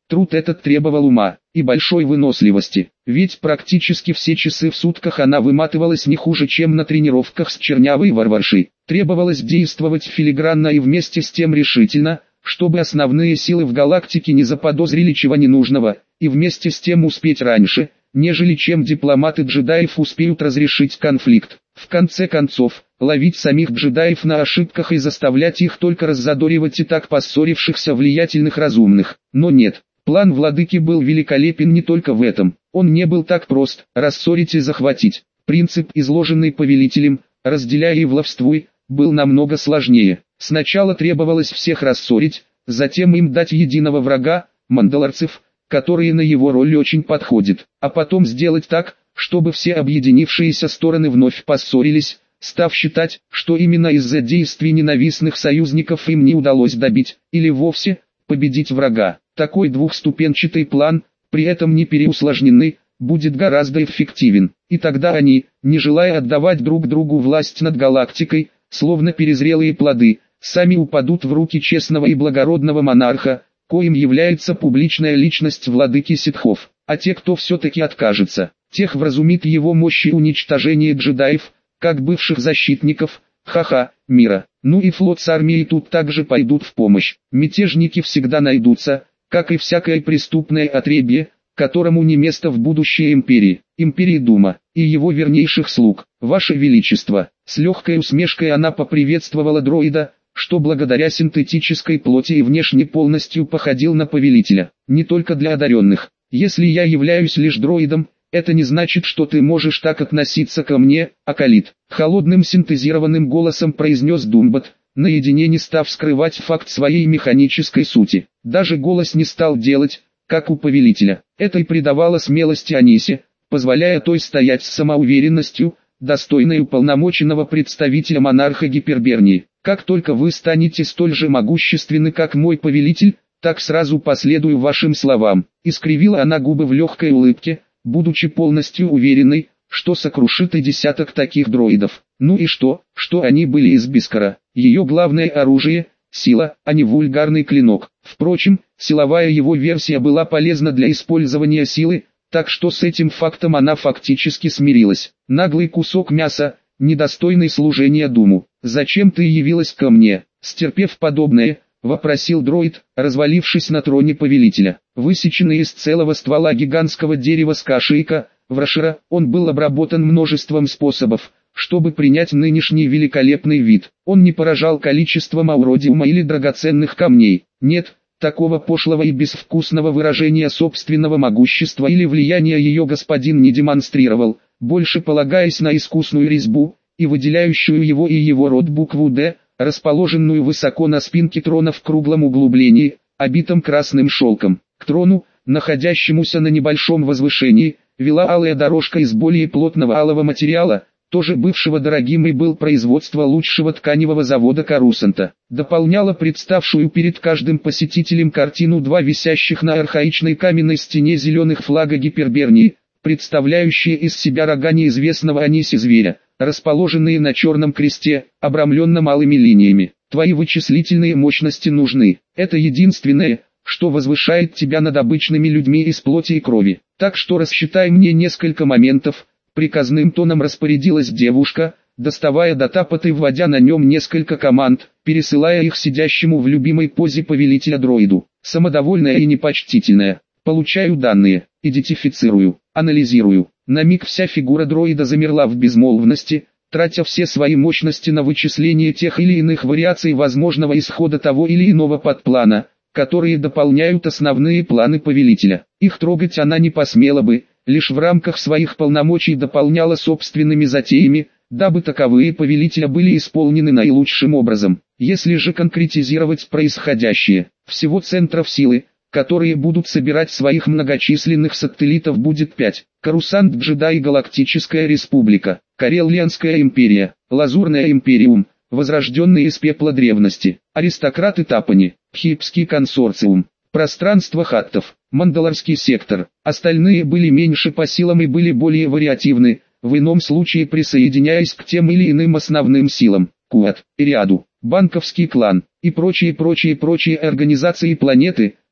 Труд этот требовал ума и большой выносливости, ведь практически все часы в сутках она выматывалась не хуже, чем на тренировках с чернявой варваршей. Требовалось действовать филигранно и вместе с тем решительно, чтобы основные силы в галактике не заподозрили чего ненужного, и вместе с тем успеть раньше, нежели чем дипломаты джедаев успеют разрешить конфликт. В конце концов, ловить самих джедаев на ошибках и заставлять их только раззадоривать и так поссорившихся влиятельных разумных. Но нет, план владыки был великолепен не только в этом. Он не был так прост: рассорить и захватить. Принцип, изложенный повелителем, разделяй и властвуй, был намного сложнее. Сначала требовалось всех рассорить, затем им дать единого врага, мандалорцев, которые на его роль очень подходят, а потом сделать так, чтобы все объединившиеся стороны вновь поссорились, став считать, что именно из-за действий ненавистных союзников им не удалось добить, или вовсе, победить врага. Такой двухступенчатый план, при этом не переусложненный, будет гораздо эффективен, и тогда они, не желая отдавать друг другу власть над галактикой, словно перезрелые плоды, сами упадут в руки честного и благородного монарха, коим является публичная личность владыки ситхов. А те, кто все-таки откажется, тех вразумит его мощь и уничтожение джедаев, как бывших защитников, мира. Ну и флот с армией тут также пойдут в помощь. Мятежники всегда найдутся, как и всякое преступное отребье, которому не место в будущей империи, империи Дума, и его вернейших слуг. Ваше Величество, с легкой усмешкой она поприветствовала дроида, что благодаря синтетической плоти и внешне полностью походил на повелителя. Не только для одаренных. Если я являюсь лишь дроидом, это не значит, что ты можешь так относиться ко мне, Акалит. Холодным синтезированным голосом произнес Думбат, наедине не став скрывать факт своей механической сути. Даже голос не стал делать, как у повелителя. Это и придавало смелости Анисе, позволяя той стоять с самоуверенностью, достойной уполномоченного представителя монарха Гипербернии. Как только вы станете столь же могущественны, как мой повелитель, так сразу последую вашим словам. Искривила она губы в легкой улыбке, будучи полностью уверенной, что сокрушит и десяток таких дроидов. Ну и что они были из Бискара. Ее главное оружие – сила, а не вульгарный клинок. Впрочем, силовая его версия была полезна для использования силы, так что с этим фактом она фактически смирилась. Наглый кусок мяса, недостойный служения Думу. «Зачем ты явилась ко мне?» Стерпев подобное, вопросил дроид, развалившись на троне повелителя. Высеченный из целого ствола гигантского дерева скашейка, врашира, он был обработан множеством способов, чтобы принять нынешний великолепный вид. Он не поражал количеством ауродиума или драгоценных камней. Нет, такого пошлого и безвкусного выражения собственного могущества или влияния ее господин не демонстрировал, больше полагаясь на искусную резьбу, и выделяющую его и его род букву «Д», расположенную высоко на спинке трона в круглом углублении, обитом красным шелком. К трону, находящемуся на небольшом возвышении, вела алая дорожка из более плотного алого материала, тоже бывшего дорогим и был производства лучшего тканевого завода Карусанта. Дополняла представшую перед каждым посетителем картину два висящих на архаичной каменной стене зеленых флага Гипербернии, представляющие из себя рога неизвестного Анисе зверя, расположенные на черном кресте, обрамленном алыми линиями. Твои вычислительные мощности нужны. Это единственное, что возвышает тебя над обычными людьми из плоти и крови. Так что рассчитай мне несколько моментов. Приказным тоном распорядилась девушка, доставая датапот и вводя на нем несколько команд, пересылая их сидящему в любимой позе повелителя дроиду. Самодовольная и непочтительная. Получаю данные, идентифицирую, анализирую. На миг вся фигура дроида замерла в безмолвности, тратя все свои мощности на вычисление тех или иных вариаций возможного исхода того или иного подплана, которые дополняют основные планы повелителя. Их трогать она не посмела бы, лишь в рамках своих полномочий дополняла собственными затеями, дабы таковые повелителя были исполнены наилучшим образом. Если же конкретизировать происходящее, всего центров силы, которые будут собирать своих многочисленных сателлитов, будет 5. Карусант, Джедай, Галактическая Республика, Кареллианская империя, Лазурная империум, возрожденный из пепла древности, аристократы Тапани, Хипский консорциум, пространство хаттов, Мандалорский сектор. Остальные были меньше по силам и были более вариативны, в ином случае присоединяясь к тем или иным основным силам, Куат, Ириаду, банковский клан и прочие организации планеты,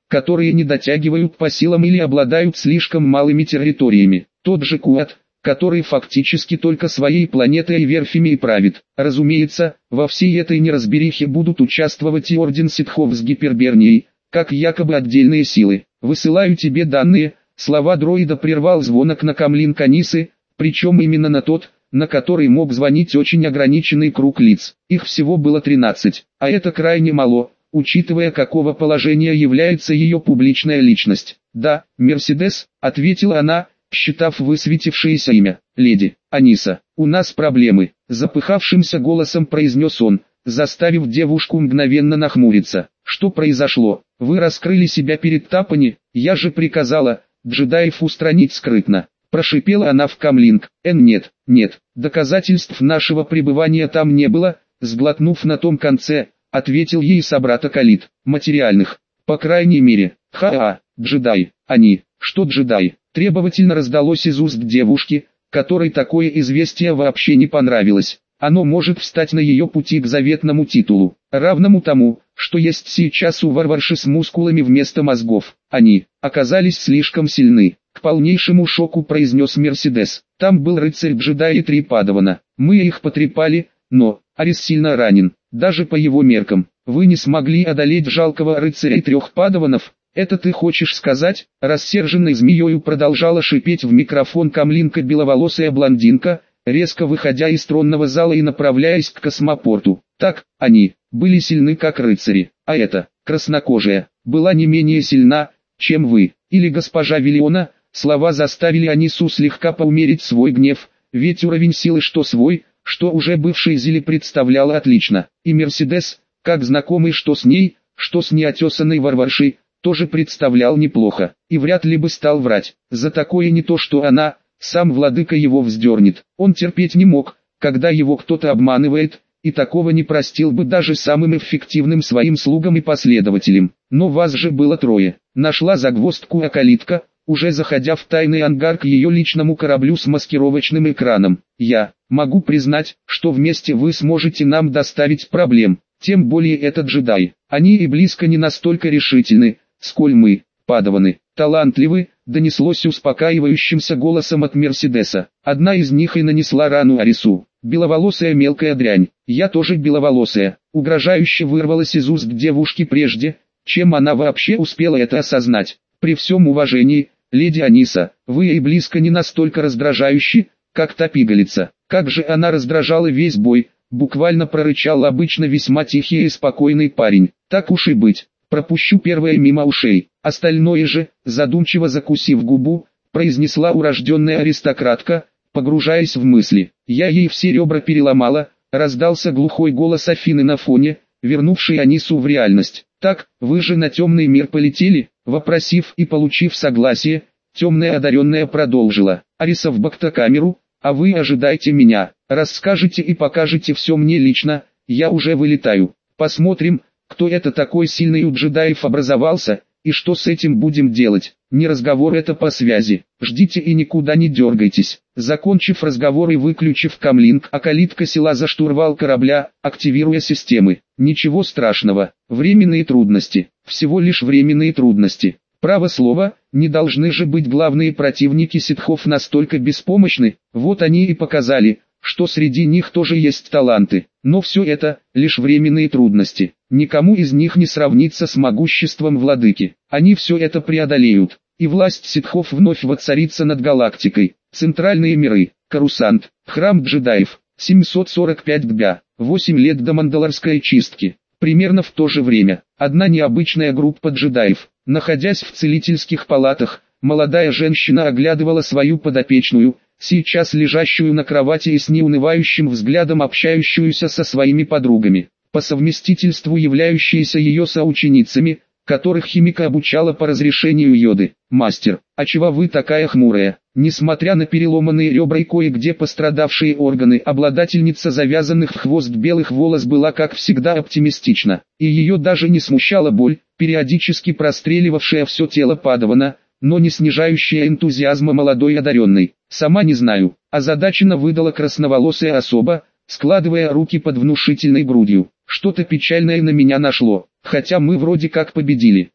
которые не дотягивают по силам или обладают слишком малыми территориями. Тот же Куат, который фактически только своей планетой и верфями и правит. Разумеется, во всей этой неразберихе будут участвовать и Орден Ситхов с Гипербернией, как якобы отдельные силы. «Высылаю тебе данные», слова дроида прервал звонок на камлинг Анисы, причем именно на тот, на который мог звонить очень ограниченный круг лиц. Их всего было 13, а это крайне мало, учитывая какого положения является ее публичная личность. «Да, Мерседес», — ответила она, считав высветившееся имя. «Леди Аниса, у нас проблемы», — запыхавшимся голосом произнес он, заставив девушку мгновенно нахмуриться. «Что произошло? Вы раскрыли себя перед Тапани, я же приказала джедаев устранить скрытно». Прошипела она в камлинг. Нет, доказательств нашего пребывания там не было», сглотнув на том конце, ответил ей собрат Акалит. «Материальных, по крайней мере». Джедай, они, что джедай? Требовательно раздалось из уст девушки, которой такое известие вообще не понравилось. Оно может встать на ее пути к заветному титулу, равному тому, что есть сейчас у варварши с мускулами вместо мозгов. Они оказались слишком сильны. К полнейшему шоку произнес Мерседес. Там был рыцарь-джедай и 3 падавана. Мы их потрепали, но Арис сильно ранен. Даже по его меркам, вы не смогли одолеть жалкого рыцаря и 3 падаванов. «Это ты хочешь сказать?» Рассерженной змеёю продолжала шипеть в микрофон камлинка беловолосая блондинка, резко выходя из тронного зала и направляясь к космопорту. «Так, они были сильны как рыцари, а эта, краснокожая, была не менее сильна, чем вы, или госпожа Виллиона». Слова заставили Анису слегка поумерить свой гнев, ведь уровень силы что свой, что уже бывший Зили представляла отлично. И Мерседес, как знакомый что с ней, что с неотесанной варваршей, тоже представлял неплохо, и вряд ли бы стал врать. За такое не то что она, сам владыка его вздернет. Он терпеть не мог, когда его кто-то обманывает, и такого не простил бы даже самым эффективным своим слугам и последователям. Но вас же было 3. Нашла загвоздку Акалитка, уже заходя в тайный ангар к ее личному кораблю с маскировочным экраном. «Я могу признать, что вместе вы сможете нам доставить проблем, тем более этот джедай. Они и близко не настолько решительны, сколь мы, падаваны, талантливы», донеслось успокаивающимся голосом от Мерседеса. «Одна из них и нанесла рану Арису. Беловолосая мелкая дрянь. Я тоже беловолосая», угрожающе вырвалась из уст девушки прежде, чем она вообще успела это осознать. «При всем уважении, леди Аниса, вы и близко не настолько раздражающи, как та пигалица». Как же она раздражала весь бой, буквально прорычал обычно весьма тихий и спокойный парень. «Так уж и быть, пропущу первое мимо ушей, остальное же», задумчиво закусив губу, произнесла урожденная аристократка, погружаясь в мысли. «Я ей все ребра переломала», раздался глухой голос Афины на фоне, вернувший Анису в реальность. «Так, вы же на темный мир полетели?» Вопросив и получив согласие, темная одаренная продолжила. «Ариса в бактокамеру, а вы ожидайте меня. Расскажете и покажете все мне лично, я уже вылетаю. Посмотрим, кто это такой сильный у джедаев образовался, и что с этим будем делать. Не разговор это по связи. Ждите и никуда не дергайтесь». Закончив разговор и выключив камлинг, Акалитка села за штурвал корабля, активируя системы. «Ничего страшного, временные трудности, всего лишь временные трудности. Право слово, не должны же быть главные противники ситхов настолько беспомощны, вот они и показали, что среди них тоже есть таланты. Но все это, лишь временные трудности. Никому из них не сравнится с могуществом владыки. Они все это преодолеют, и власть ситхов вновь воцарится над галактикой. Центральные миры, Корусант, храм джедаев, 745 дня, 8 лет до Мандалорской чистки. Примерно в то же время, одна необычная группа джедаев, находясь в целительских палатах, молодая женщина оглядывала свою подопечную, сейчас лежащую на кровати и с неунывающим взглядом общающуюся со своими подругами, по совместительству являющиеся ее соученицами, которых химика обучала по разрешению Йоды. «Мастер, а чего вы такая хмурая?» Несмотря на переломанные ребра и кое-где пострадавшие органы, обладательница завязанных в хвост белых волос была как всегда оптимистична, и ее даже не смущала боль, периодически простреливавшая все тело падавана, но не снижающая энтузиазма молодой одаренной. «Сама не знаю», озадаченно выдала красноволосая особа, складывая руки под внушительной грудью. «Что-то печальное на меня нашло, хотя мы вроде как победили».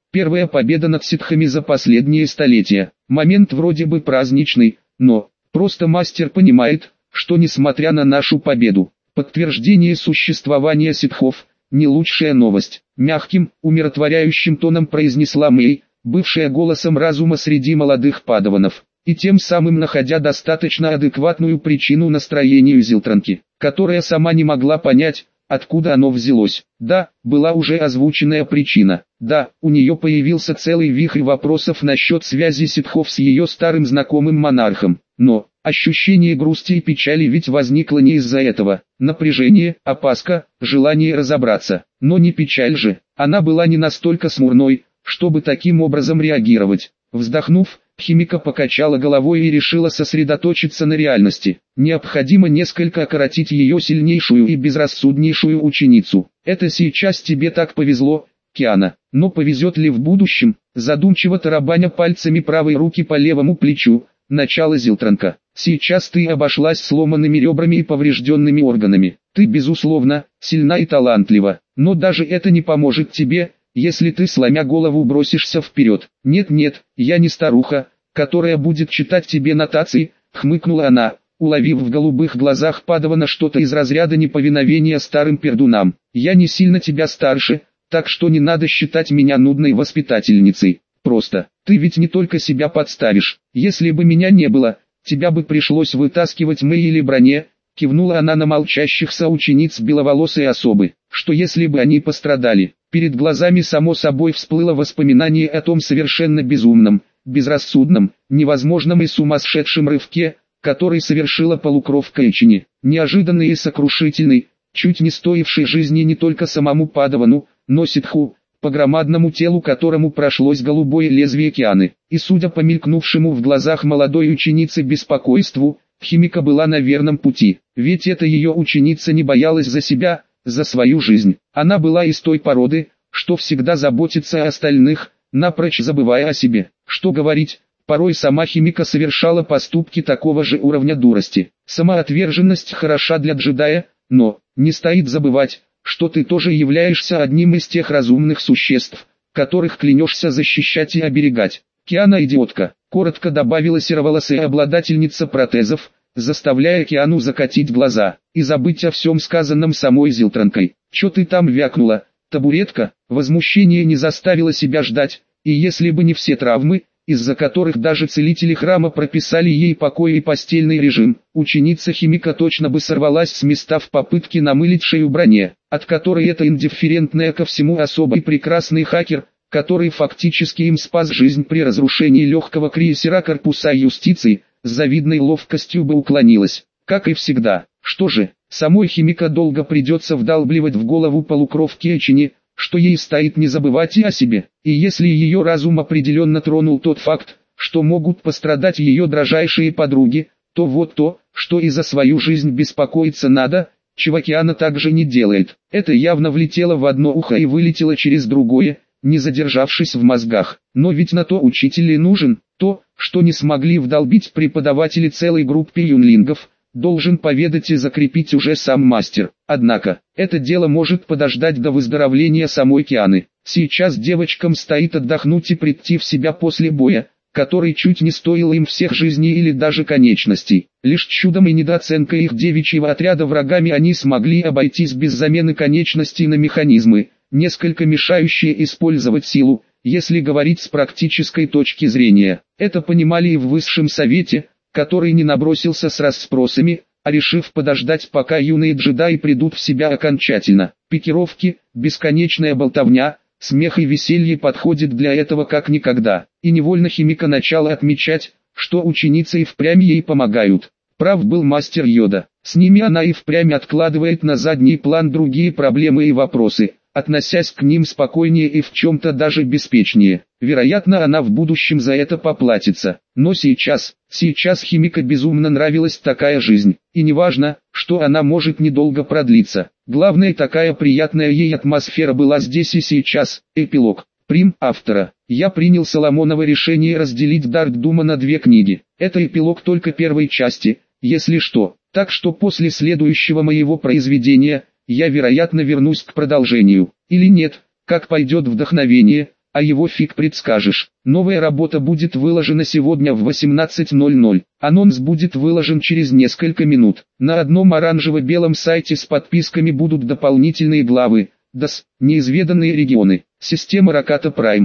Первая победа над ситхами за последние столетия. Момент вроде бы праздничный, но просто мастер понимает, что несмотря на нашу победу, подтверждение существования ситхов – не лучшая новость. Мягким, умиротворяющим тоном произнесла Мэй, бывшая голосом разума среди молодых падаванов, и тем самым находя достаточно адекватную причину настроению Зилтранки, которая сама не могла понять, откуда оно взялось. Да, была уже озвученная причина. Да, у нее появился целый вихрь вопросов насчет связи ситхов с ее старым знакомым монархом. Но ощущение грусти и печали ведь возникло не из-за этого. Напряжение, опаска, желание разобраться. Но не печаль же. Она была не настолько смурной, чтобы таким образом реагировать. Вздохнув, Химика покачала головой и решила сосредоточиться на реальности. Необходимо несколько окоротить ее сильнейшую и безрассуднейшую ученицу. Это сейчас тебе так повезло, Киана, но повезет ли в будущем? Задумчиво тарабаня пальцами правой руки по левому плечу, начала Зилтранка. Сейчас ты обошлась сломанными ребрами и поврежденными органами. Ты безусловно, сильна и талантлива, но даже это не поможет тебе, если ты сломя голову бросишься вперед. Нет, я не старуха, которая будет читать тебе нотации, хмыкнула она, уловив в голубых глазах Падавана что-то из разряда неповиновения старым пердунам. Я не сильно тебя старше, так что не надо считать меня нудной воспитательницей. Просто, ты ведь не только себя подставишь. Если бы меня не было, тебя бы пришлось вытаскивать Мэй или Броне, кивнула она на молчащих соучениц беловолосой особы. Что если бы они пострадали? Перед глазами само собой всплыло воспоминание о том совершенно безумном, безрассудном, невозможном и сумасшедшем рывке, который совершила полукровка Эчини. Неожиданный и сокрушительный, чуть не стоивший жизни не только самому Падавану, но ситху, по громадному телу которому прошлось голубое лезвие Кианы. И судя по мелькнувшему в глазах молодой ученицы беспокойству, Химика была на верном пути. Ведь эта ее ученица не боялась за себя, за свою жизнь. Она была из той породы, что всегда заботится о остальных, напрочь забывая о себе. Что говорить, порой сама Химика совершала поступки такого же уровня дурости. Самоотверженность хороша для джедая, но не стоит забывать, что ты тоже являешься одним из тех разумных существ, которых клянешься защищать и оберегать. Киана идиотка, коротко добавила сероволосая обладательница протезов, заставляя Киану закатить глаза и забыть о всем сказанном самой Зилтранкой. «Чё ты там вякнула, табуретка?» Возмущение не заставило себя ждать, и если бы не все травмы, из-за которых даже целители храма прописали ей покой и постельный режим, ученица Химика точно бы сорвалась с места в попытке намылить шею Броне, от которой эта индифферентная ко всему особа и прекрасный хакер, который фактически им спас жизнь при разрушении легкого крейсера корпуса юстиции, с завидной ловкостью бы уклонилась, как и всегда. Что же, самой Химика долго придется вдалбливать в голову полукровки Эчини, что ей стоит не забывать и о себе. И если ее разум определенно тронул тот факт, что могут пострадать ее дрожайшие подруги, то вот то, что и за свою жизнь беспокоиться надо, чего Киана также не делает. Это явно влетело в одно ухо и вылетело через другое, не задержавшись в мозгах. Но ведь на то учитель и нужен. То, что не смогли вдолбить преподаватели целой группе юнлингов, должен поведать и закрепить уже сам мастер. Однако, это дело может подождать до выздоровления самой Кианы. Сейчас девочкам стоит отдохнуть и прийти в себя после боя, который чуть не стоил им всех жизней или даже конечностей. Лишь чудом и недооценкой их девичьего отряда врагами они смогли обойтись без замены конечностей на механизмы, несколько мешающие использовать силу, если говорить с практической точки зрения. Это понимали и в высшем совете, который не набросился с расспросами, а решив подождать, пока юные джедаи придут в себя окончательно. Пикировки, бесконечная болтовня, смех и веселье подходят для этого как никогда. И невольно Химика начала отмечать, что ученицы и впрямь ей помогают. Прав был мастер Йода. С ними она и впрямь откладывает на задний план другие проблемы и вопросы, относясь к ним спокойнее и в чем-то даже беспечнее. Вероятно, она в будущем за это поплатится. Но сейчас Химика безумно нравилась такая жизнь. И неважно, что она может недолго продлиться. Главное, такая приятная ей атмосфера была здесь и сейчас. Эпилог. Прим. Автора. Я принял Соломоново решение разделить Дарк Дума на две книги. Это эпилог только первой части, если что. Так что после следующего моего произведения, я вероятно вернусь к продолжению. Или нет, как пойдет вдохновение, а его фиг предскажешь. Новая работа будет выложена сегодня в 18:00. Анонс будет выложен через несколько минут. На одном оранжево-белом сайте с подписками будут дополнительные главы. DOS, неизведанные регионы, система Раката Prime,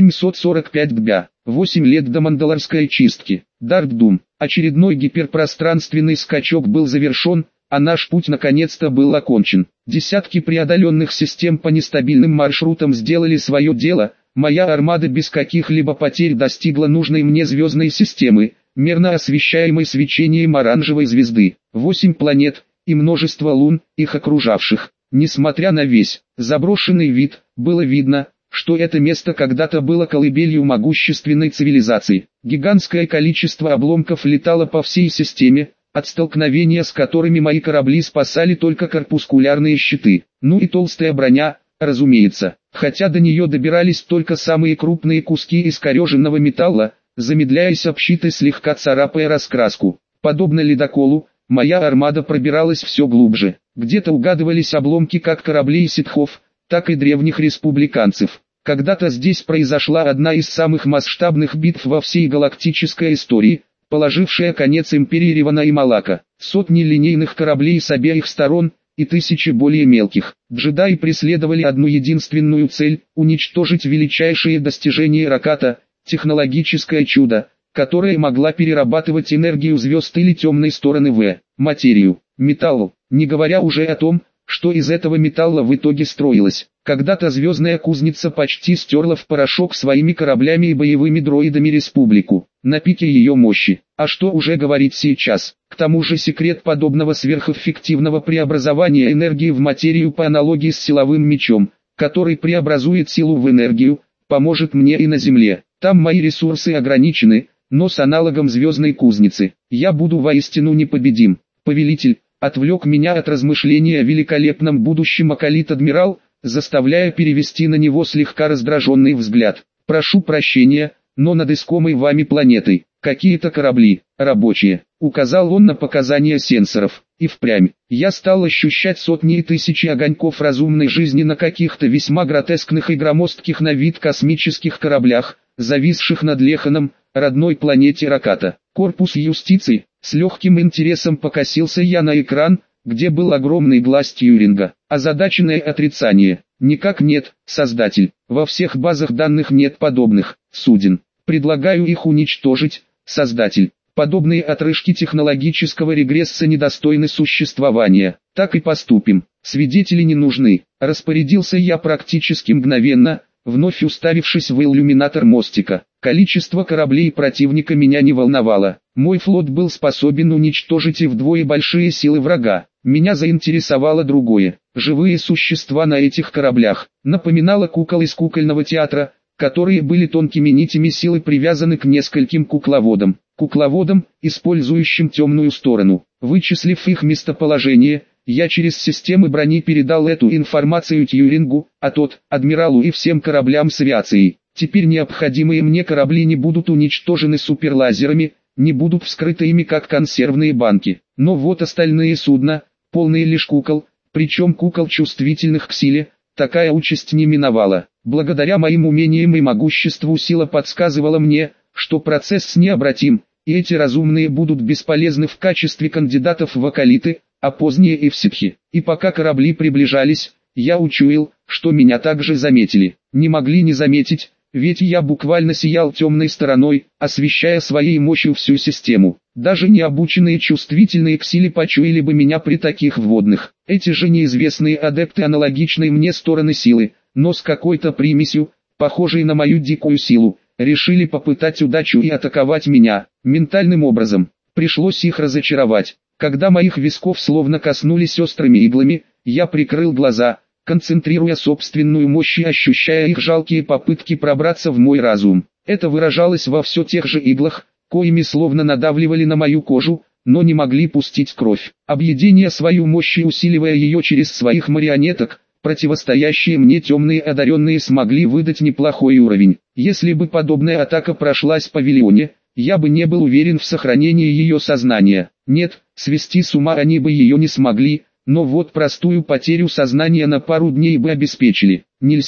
745 ГБ, 8 лет до мандалорской чистки, Dark Doom. Очередной гиперпространственный скачок был завершен, а наш путь наконец-то был окончен. Десятки преодоленных систем по нестабильным маршрутам сделали свое дело. Моя армада без каких-либо потерь достигла нужной мне звездной системы, мерно освещаемой свечением оранжевой звезды. 8 планет и множество лун, их окружавших. Несмотря на весь заброшенный вид, было видно, что это место когда-то было колыбелью могущественной цивилизации. Гигантское количество обломков летало по всей системе, от столкновения с которыми мои корабли спасали только корпускулярные щиты. Ну и толстая броня, разумеется, хотя до нее добирались только самые крупные куски искореженного металла, замедляясь об щиты, слегка царапая раскраску. Подобно ледоколу, моя армада пробиралась все глубже. Где-то угадывались обломки как кораблей ситхов, так и древних республиканцев. Когда-то здесь произошла одна из самых масштабных битв во всей галактической истории, положившая конец империи Ревана и Малака. Сотни линейных кораблей с обеих сторон и тысячи более мелких. Джедаи преследовали одну единственную цель – уничтожить величайшие достижения Раката, технологическое чудо, которое могла перерабатывать энергию звезд или темной стороны в материю, металл, не говоря уже о том, что из этого металла в итоге строилось. Когда-то звездная кузница почти стерла в порошок своими кораблями и боевыми дроидами республику, на пике ее мощи. А что уже говорить сейчас? К тому же секрет подобного сверхэффективного преобразования энергии в материю по аналогии с силовым мечом, который преобразует силу в энергию, поможет мне и на Земле. Там мои ресурсы ограничены, но с аналогом звездной кузницы я буду воистину непобедим. Повелитель отвлек меня от размышления о великолепном будущем Акалит-адмирал, заставляя перевести на него слегка раздраженный взгляд. «Прошу прощения, но над искомой вами планетой какие-то корабли, рабочие», указал он на показания сенсоров. И впрямь, я стал ощущать сотни и тысячи огоньков разумной жизни на каких-то весьма гротескных и громоздких на вид космических кораблях, зависших над Леханом, родной планете Раката. Корпус юстиции, с легким интересом покосился я на экран, где был огромный глаз Тьюринга. Озадаченное отрицание. Никак нет, создатель. Во всех базах данных нет подобных суден. Предлагаю их уничтожить, создатель. Подобные отрыжки технологического регресса недостойны существования. Так и поступим. Свидетели не нужны. Распорядился я практически мгновенно, вновь уставившись в иллюминатор мостика. Количество кораблей противника меня не волновало. Мой флот был способен уничтожить и вдвое большие силы врага. Меня заинтересовало другое. Живые существа на этих кораблях напоминало кукол из кукольного театра, которые были тонкими нитями силы привязаны к нескольким кукловодам. Кукловодам, использующим темную сторону. Вычислив их местоположение, я через системы брони передал эту информацию Тьюрингу, а тот – адмиралу и всем кораблям с авиацией. Теперь необходимые мне корабли не будут уничтожены суперлазерами, не будут вскрыты ими как консервные банки. Но вот остальные судна, полные лишь кукол, причем кукол чувствительных к силе, такая участь не миновала. Благодаря моим умениям и могуществу сила подсказывала мне, что процесс необратим, и эти разумные будут бесполезны в качестве кандидатов в Акалиты, а позднее и в ситхи. И пока корабли приближались, я учуял, что меня также заметили. Не могли не заметить, ведь я буквально сиял темной стороной, освещая своей мощью всю систему. Даже необученные чувствительные к силе почуяли бы меня при таких вводных. Эти же неизвестные адепты аналогичной мне стороны силы, но с какой-то примесью, похожей на мою дикую силу, решили попытать удачу и атаковать меня. Ментальным образом, пришлось их разочаровать. Когда моих висков словно коснулись острыми иглами, я прикрыл глаза, концентрируя собственную мощь и ощущая их жалкие попытки пробраться в мой разум. Это выражалось во все тех же иглах, коими словно надавливали на мою кожу, но не могли пустить кровь. Объединяя свою мощь и усиливая ее через своих марионеток, противостоящие мне темные одаренные смогли выдать неплохой уровень. Если бы подобная атака прошлась по Виллионе, я бы не был уверен в сохранении ее сознания. Нет, свести с ума они бы ее не смогли, но вот простую потерю сознания на пару дней бы обеспечили. Нильсон,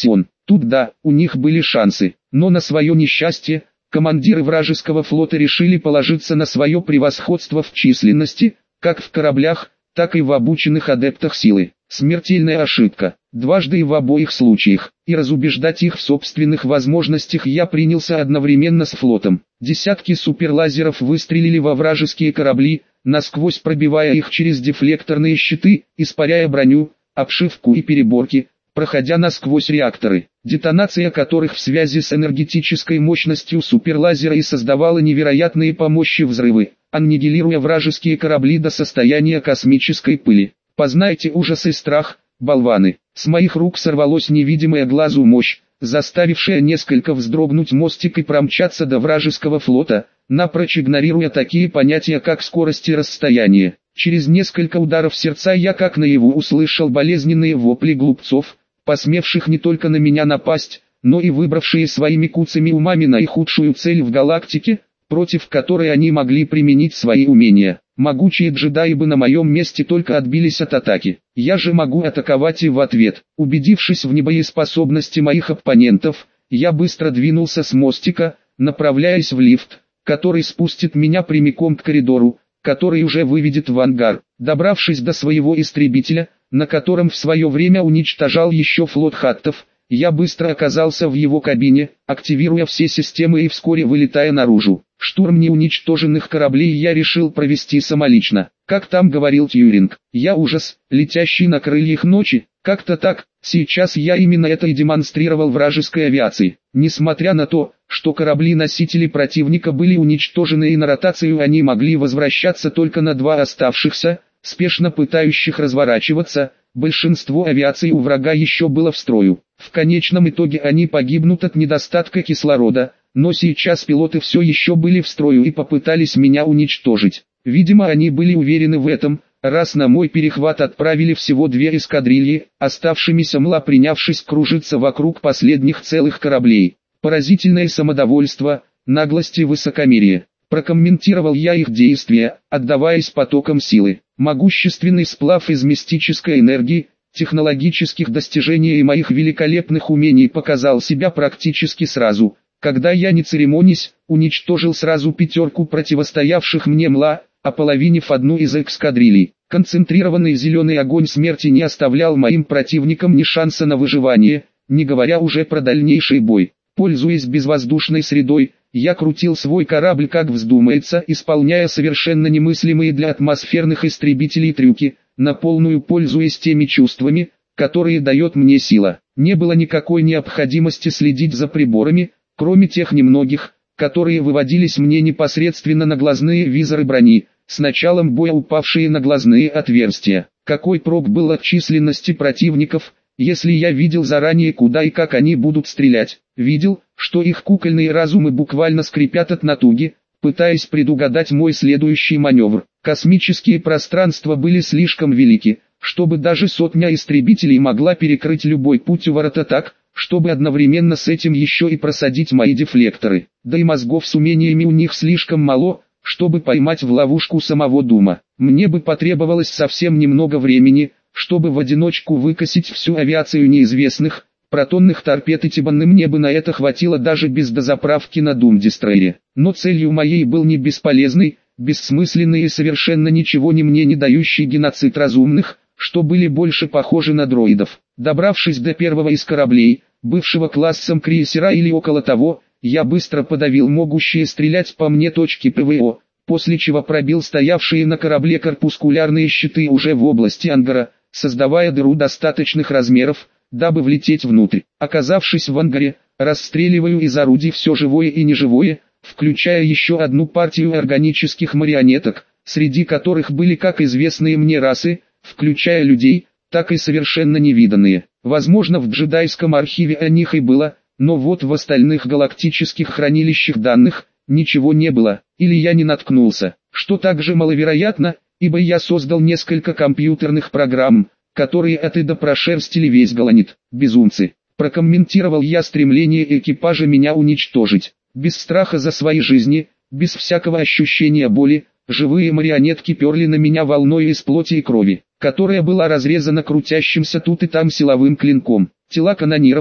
Тут да, у них были шансы, но на свое несчастье, командиры вражеского флота решили положиться на свое превосходство в численности, как в кораблях, так и в обученных адептах силы. Смертельная ошибка, дважды и в обоих случаях, и разубеждать их в собственных возможностях я принялся одновременно с флотом. Десятки суперлазеров выстрелили во вражеские корабли, насквозь пробивая их через дефлекторные щиты, испаряя броню, обшивку и переборки, проходя насквозь реакторы, детонация которых в связи с энергетической мощностью суперлазера и создавала невероятные по мощи взрывы, аннигилируя вражеские корабли до состояния космической пыли. Познайте ужас и страх, болваны. С моих рук сорвалась невидимая глазу мощь, заставившая несколько вздрогнуть мостик и промчаться до вражеского флота, напрочь игнорируя такие понятия как скорость и расстояние. Через несколько ударов сердца я как наяву услышал болезненные вопли глупцов, посмевших не только на меня напасть, но и выбравшие своими куцами умами наихудшую цель в галактике, против которой они могли применить свои умения. Могучие джедаи бы на моем месте только отбились от атаки. Я же могу атаковать и в ответ. Убедившись в небоеспособности моих оппонентов, я быстро двинулся с мостика, направляясь в лифт, который спустит меня прямиком к коридору, который уже выведет в ангар. Добравшись до своего истребителя, на котором в свое время уничтожал еще флот хаттов, я быстро оказался в его кабине, активируя все системы и вскоре вылетая наружу. Штурм неуничтоженных кораблей я решил провести самолично. Как там говорил Тьюринг, я ужас, летящий на крыльях ночи, как-то так. Сейчас я именно это и демонстрировал вражеской авиации. Несмотря на то, что корабли-носители противника были уничтожены и на ротацию они могли возвращаться только на два оставшихся, спешно пытающих разворачиваться, большинство авиации у врага еще было в строю. В конечном итоге они погибнут от недостатка кислорода, но сейчас пилоты все еще были в строю и попытались меня уничтожить. Видимо, они были уверены в этом, раз на мой перехват отправили всего 2 эскадрильи, оставшимися мла принявшись кружиться вокруг последних целых кораблей. Поразительное самодовольство, наглость и высокомерие. Прокомментировал я их действия, отдаваясь потокам силы. Могущественный сплав из мистической энергии, технологических достижений и моих великолепных умений показал себя практически сразу, когда я не церемонясь, уничтожил сразу 5 противостоявших мне мла, ополовинив одну из эскадрилей. Концентрированный зеленый огонь смерти не оставлял моим противникам ни шанса на выживание, не говоря уже про дальнейший бой. Пользуясь безвоздушной средой, я крутил свой корабль как вздумается, исполняя совершенно немыслимые для атмосферных истребителей трюки, на полную пользуясь теми чувствами, которые дает мне сила. Не было никакой необходимости следить за приборами, кроме тех немногих, которые выводились мне непосредственно на глазные визоры брони, с началом боя упавшие на глазные отверстия. Какой прок был от численности противников, если я видел заранее куда и как они будут стрелять, видел, что их кукольные разумы буквально скрипят от натуги, пытаясь предугадать мой следующий маневр. Космические пространства были слишком велики, чтобы даже сотня истребителей могла перекрыть любой путь у ворота так, чтобы одновременно с этим еще и просадить мои дефлекторы. Да и мозгов с умениями у них слишком мало, чтобы поймать в ловушку самого Дума. Мне бы потребовалось совсем немного времени, чтобы в одиночку выкосить всю авиацию неизвестных, протонных торпед и тибанны мне бы на это хватило даже без дозаправки на Думдестройере. Но целью моей был не бесполезный, бессмысленный и совершенно ничего мне не дающий геноцид разумных, что были больше похожи на дроидов. Добравшись до первого из кораблей, бывшего классом крейсера или около того, я быстро подавил могущие стрелять по мне точки ПВО, после чего пробил стоявшие на корабле корпускулярные щиты уже в области ангара, создавая дыру достаточных размеров, дабы влететь внутрь. Оказавшись в ангаре, расстреливаю из орудий все живое и неживое, включая еще одну партию органических марионеток, среди которых были как известные мне расы, включая людей, так и совершенно невиданные. Возможно, в джедайском архиве о них и было, но вот в остальных галактических хранилищах данных ничего не было, или я не наткнулся, что также маловероятно, ибо я создал несколько компьютерных программ, которые от и до прошерстили весь галанит. Безумцы. Прокомментировал я стремление экипажа меня уничтожить. Без страха за свои жизни, без всякого ощущения боли, живые марионетки перли на меня волной из плоти и крови, которая была разрезана крутящимся тут и там силовым клинком. Тела канониров,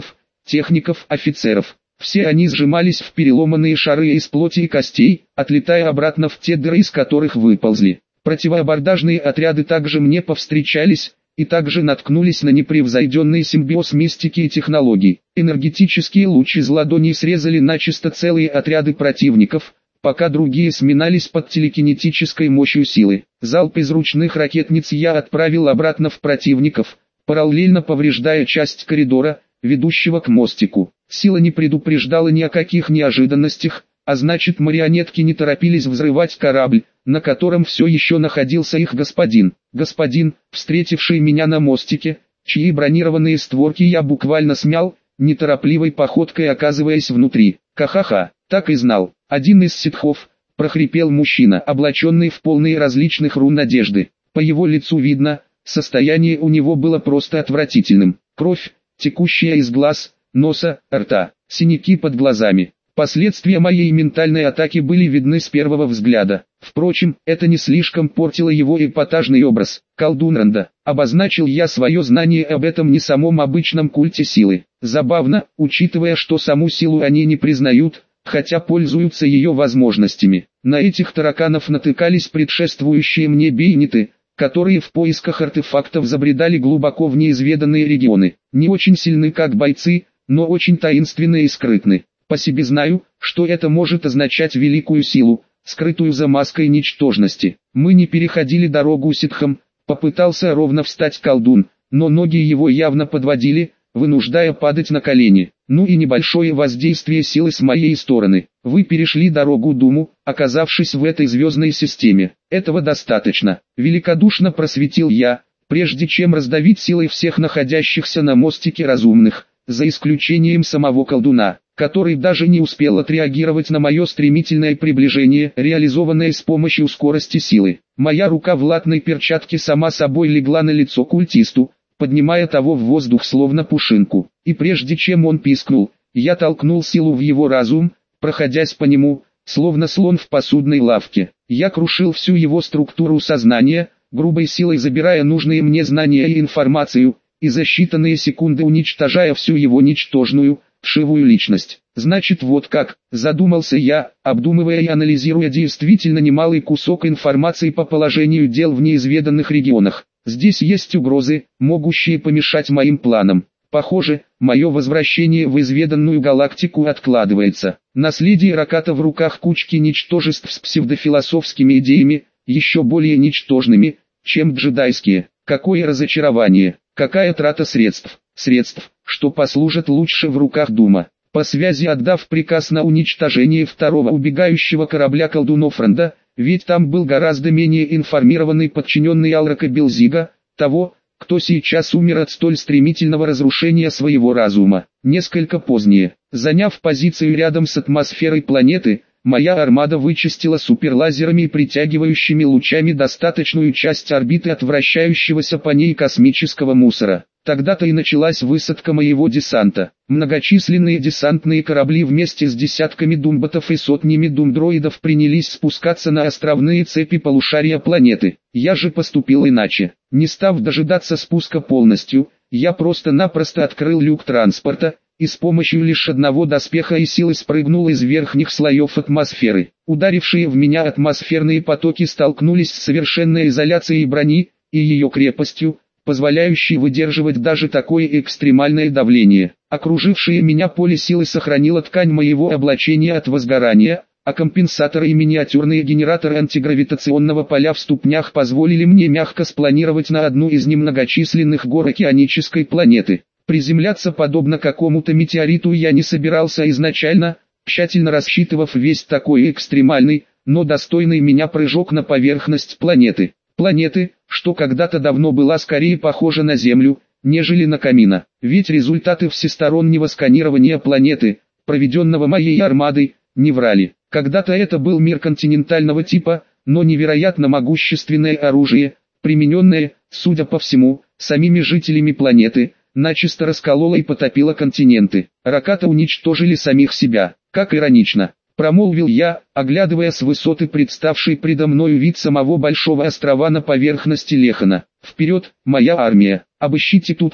техников, офицеров. Все они сжимались в переломанные шары из плоти и костей, отлетая обратно в те дыры, из которых выползли. Противоабордажные отряды также мне повстречались, и также наткнулись на непревзойденный симбиоз мистики и технологий. Энергетические лучи из ладоней срезали начисто целые отряды противников, пока другие сминались под телекинетической мощью силы. Залп из ручных ракетниц я отправил обратно в противников, параллельно повреждая часть коридора, ведущего к мостику. Сила не предупреждала ни о каких неожиданностях, а значит, марионетки не торопились взрывать корабль, на котором все еще находился их господин. Господин, встретивший меня на мостике, чьи бронированные створки я буквально смял, неторопливой походкой оказываясь внутри. Ха-ха-ха, так и знал. Один из ситхов, прохрипел мужчина, облаченный в полные различных рун одежды. По его лицу видно, состояние у него было просто отвратительным. Кровь, текущая из глаз, носа, рта, синяки под глазами. Последствия моей ментальной атаки были видны с первого взгляда. Впрочем, это не слишком портило его эпатажный образ. Колдун Ранда. Обозначил я свое знание об этом не самом обычном культе силы. Забавно, учитывая, что саму силу они не признают, хотя пользуются ее возможностями. На этих тараканов натыкались предшествующие мне бейниты, которые в поисках артефактов забредали глубоко в неизведанные регионы. Не очень сильны как бойцы, но очень таинственны и скрытны. По себе знаю, что это может означать великую силу, скрытую за маской ничтожности. Мы не переходили дорогу ситхам, попытался ровно встать колдун, но ноги его явно подводили, вынуждая падать на колени. Ну и небольшое воздействие силы с моей стороны. Вы перешли дорогу Думу, оказавшись в этой звездной системе. Этого достаточно. Великодушно просветил я, прежде чем раздавить силой всех находящихся на мостике разумных, за исключением самого колдуна, который даже не успел отреагировать на мое стремительное приближение, реализованное с помощью скорости силы. Моя рука в латной перчатке сама собой легла на лицо культисту, поднимая того в воздух словно пушинку. И прежде чем он пискнул, я толкнул силу в его разум, проходясь по нему, словно слон в посудной лавке. Я крушил всю его структуру сознания, грубой силой забирая нужные мне знания и информацию, и за считанные секунды уничтожая всю его ничтожную, вшивую личность. Значит, вот как, задумался я, обдумывая и анализируя действительно немалый кусок информации по положению дел в неизведанных регионах. Здесь есть угрозы, могущие помешать моим планам. Похоже, мое возвращение в изведанную галактику откладывается. Наследие Раката в руках кучки ничтожеств с псевдофилософскими идеями, еще более ничтожными, чем джедайские. Какое разочарование, какая трата средств. Средств, что послужат лучше в руках Дума. По связи отдав приказ на уничтожение второго убегающего корабля колдунов Ранда, ведь там был гораздо менее информированный подчиненный Алрака Белзига, того, кто сейчас умер от столь стремительного разрушения своего разума. Несколько позднее, заняв позицию рядом с атмосферой планеты, моя армада вычистила суперлазерами и притягивающими лучами достаточную часть орбиты от вращающегося по ней космического мусора. Тогда-то и началась высадка моего десанта. Многочисленные десантные корабли вместе с десятками думботов и сотнями думдроидов принялись спускаться на островные цепи полушария планеты. Я же поступил иначе. Не став дожидаться спуска полностью, я просто-напросто открыл люк транспорта, и с помощью лишь одного доспеха и силы спрыгнул из верхних слоев атмосферы. Ударившие в меня атмосферные потоки столкнулись с совершенной изоляцией брони и ее крепостью, позволяющей выдерживать даже такое экстремальное давление. Окружившее меня поле силы сохранило ткань моего облачения от возгорания, а компенсаторы и миниатюрные генераторы антигравитационного поля в ступнях позволили мне мягко спланировать на одну из немногочисленных гор океанической планеты. Приземляться подобно какому-то метеориту я не собирался изначально, тщательно рассчитывав весь такой экстремальный, но достойный меня прыжок на поверхность планеты. Планеты, что когда-то давно была скорее похожа на Землю, нежели на Камина. Ведь результаты всестороннего сканирования планеты, проведенного моей армадой, не врали. Когда-то это был мир континентального типа, но невероятно могущественное оружие, примененное, судя по всему, самими жителями планеты, начисто раскололо и потопило континенты. Раката уничтожили самих себя. Как иронично, промолвил я, оглядывая с высоты представший предо мною вид самого большого острова на поверхности Лехана. Вперед, моя армия, обыщите тут все,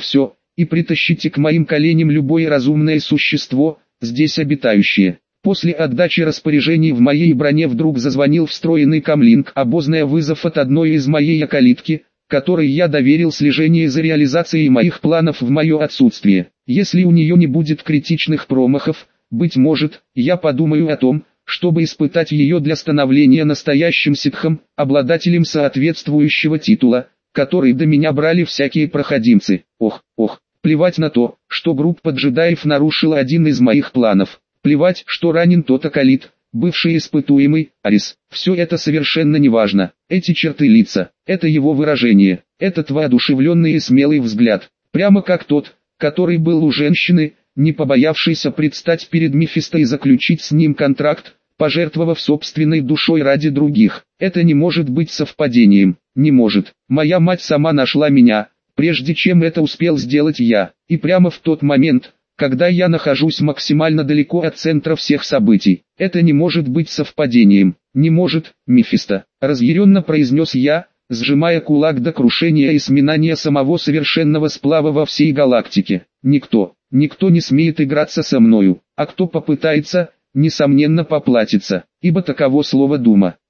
и притащите к моим коленям любое разумное существо, здесь обитающее. После отдачи распоряжений в моей броне вдруг зазвонил встроенный камлинг, обозный вызов от одной из моей околитки, которой я доверил слежение за реализацией моих планов в мое отсутствие. Если у нее не будет критичных промахов, быть может, я подумаю о том, чтобы испытать ее для становления настоящим ситхом, обладателем соответствующего титула, который до меня брали всякие проходимцы. Ох, плевать на то, что группа джедаев нарушила один из моих планов. Плевать, что ранен тот околит, бывший испытуемый, Арис. Все это совершенно неважно. Эти черты лица, это его выражение, этот воодушевленный и смелый взгляд. Прямо как тот, который был у женщины, не побоявшийся предстать перед Мефисто и заключить с ним контракт, пожертвовав собственной душой ради других. Это не может быть совпадением, не может. Моя мать сама нашла меня, прежде чем это успел сделать я, и прямо в тот момент, когда я нахожусь максимально далеко от центра всех событий. Это не может быть совпадением. Не может, Мефисто, разъяренно произнес я, сжимая кулак до крушения и сминания самого совершенного сплава во всей галактике. Никто не смеет играться со мною, а кто попытается, несомненно поплатится, ибо таково слово Дума.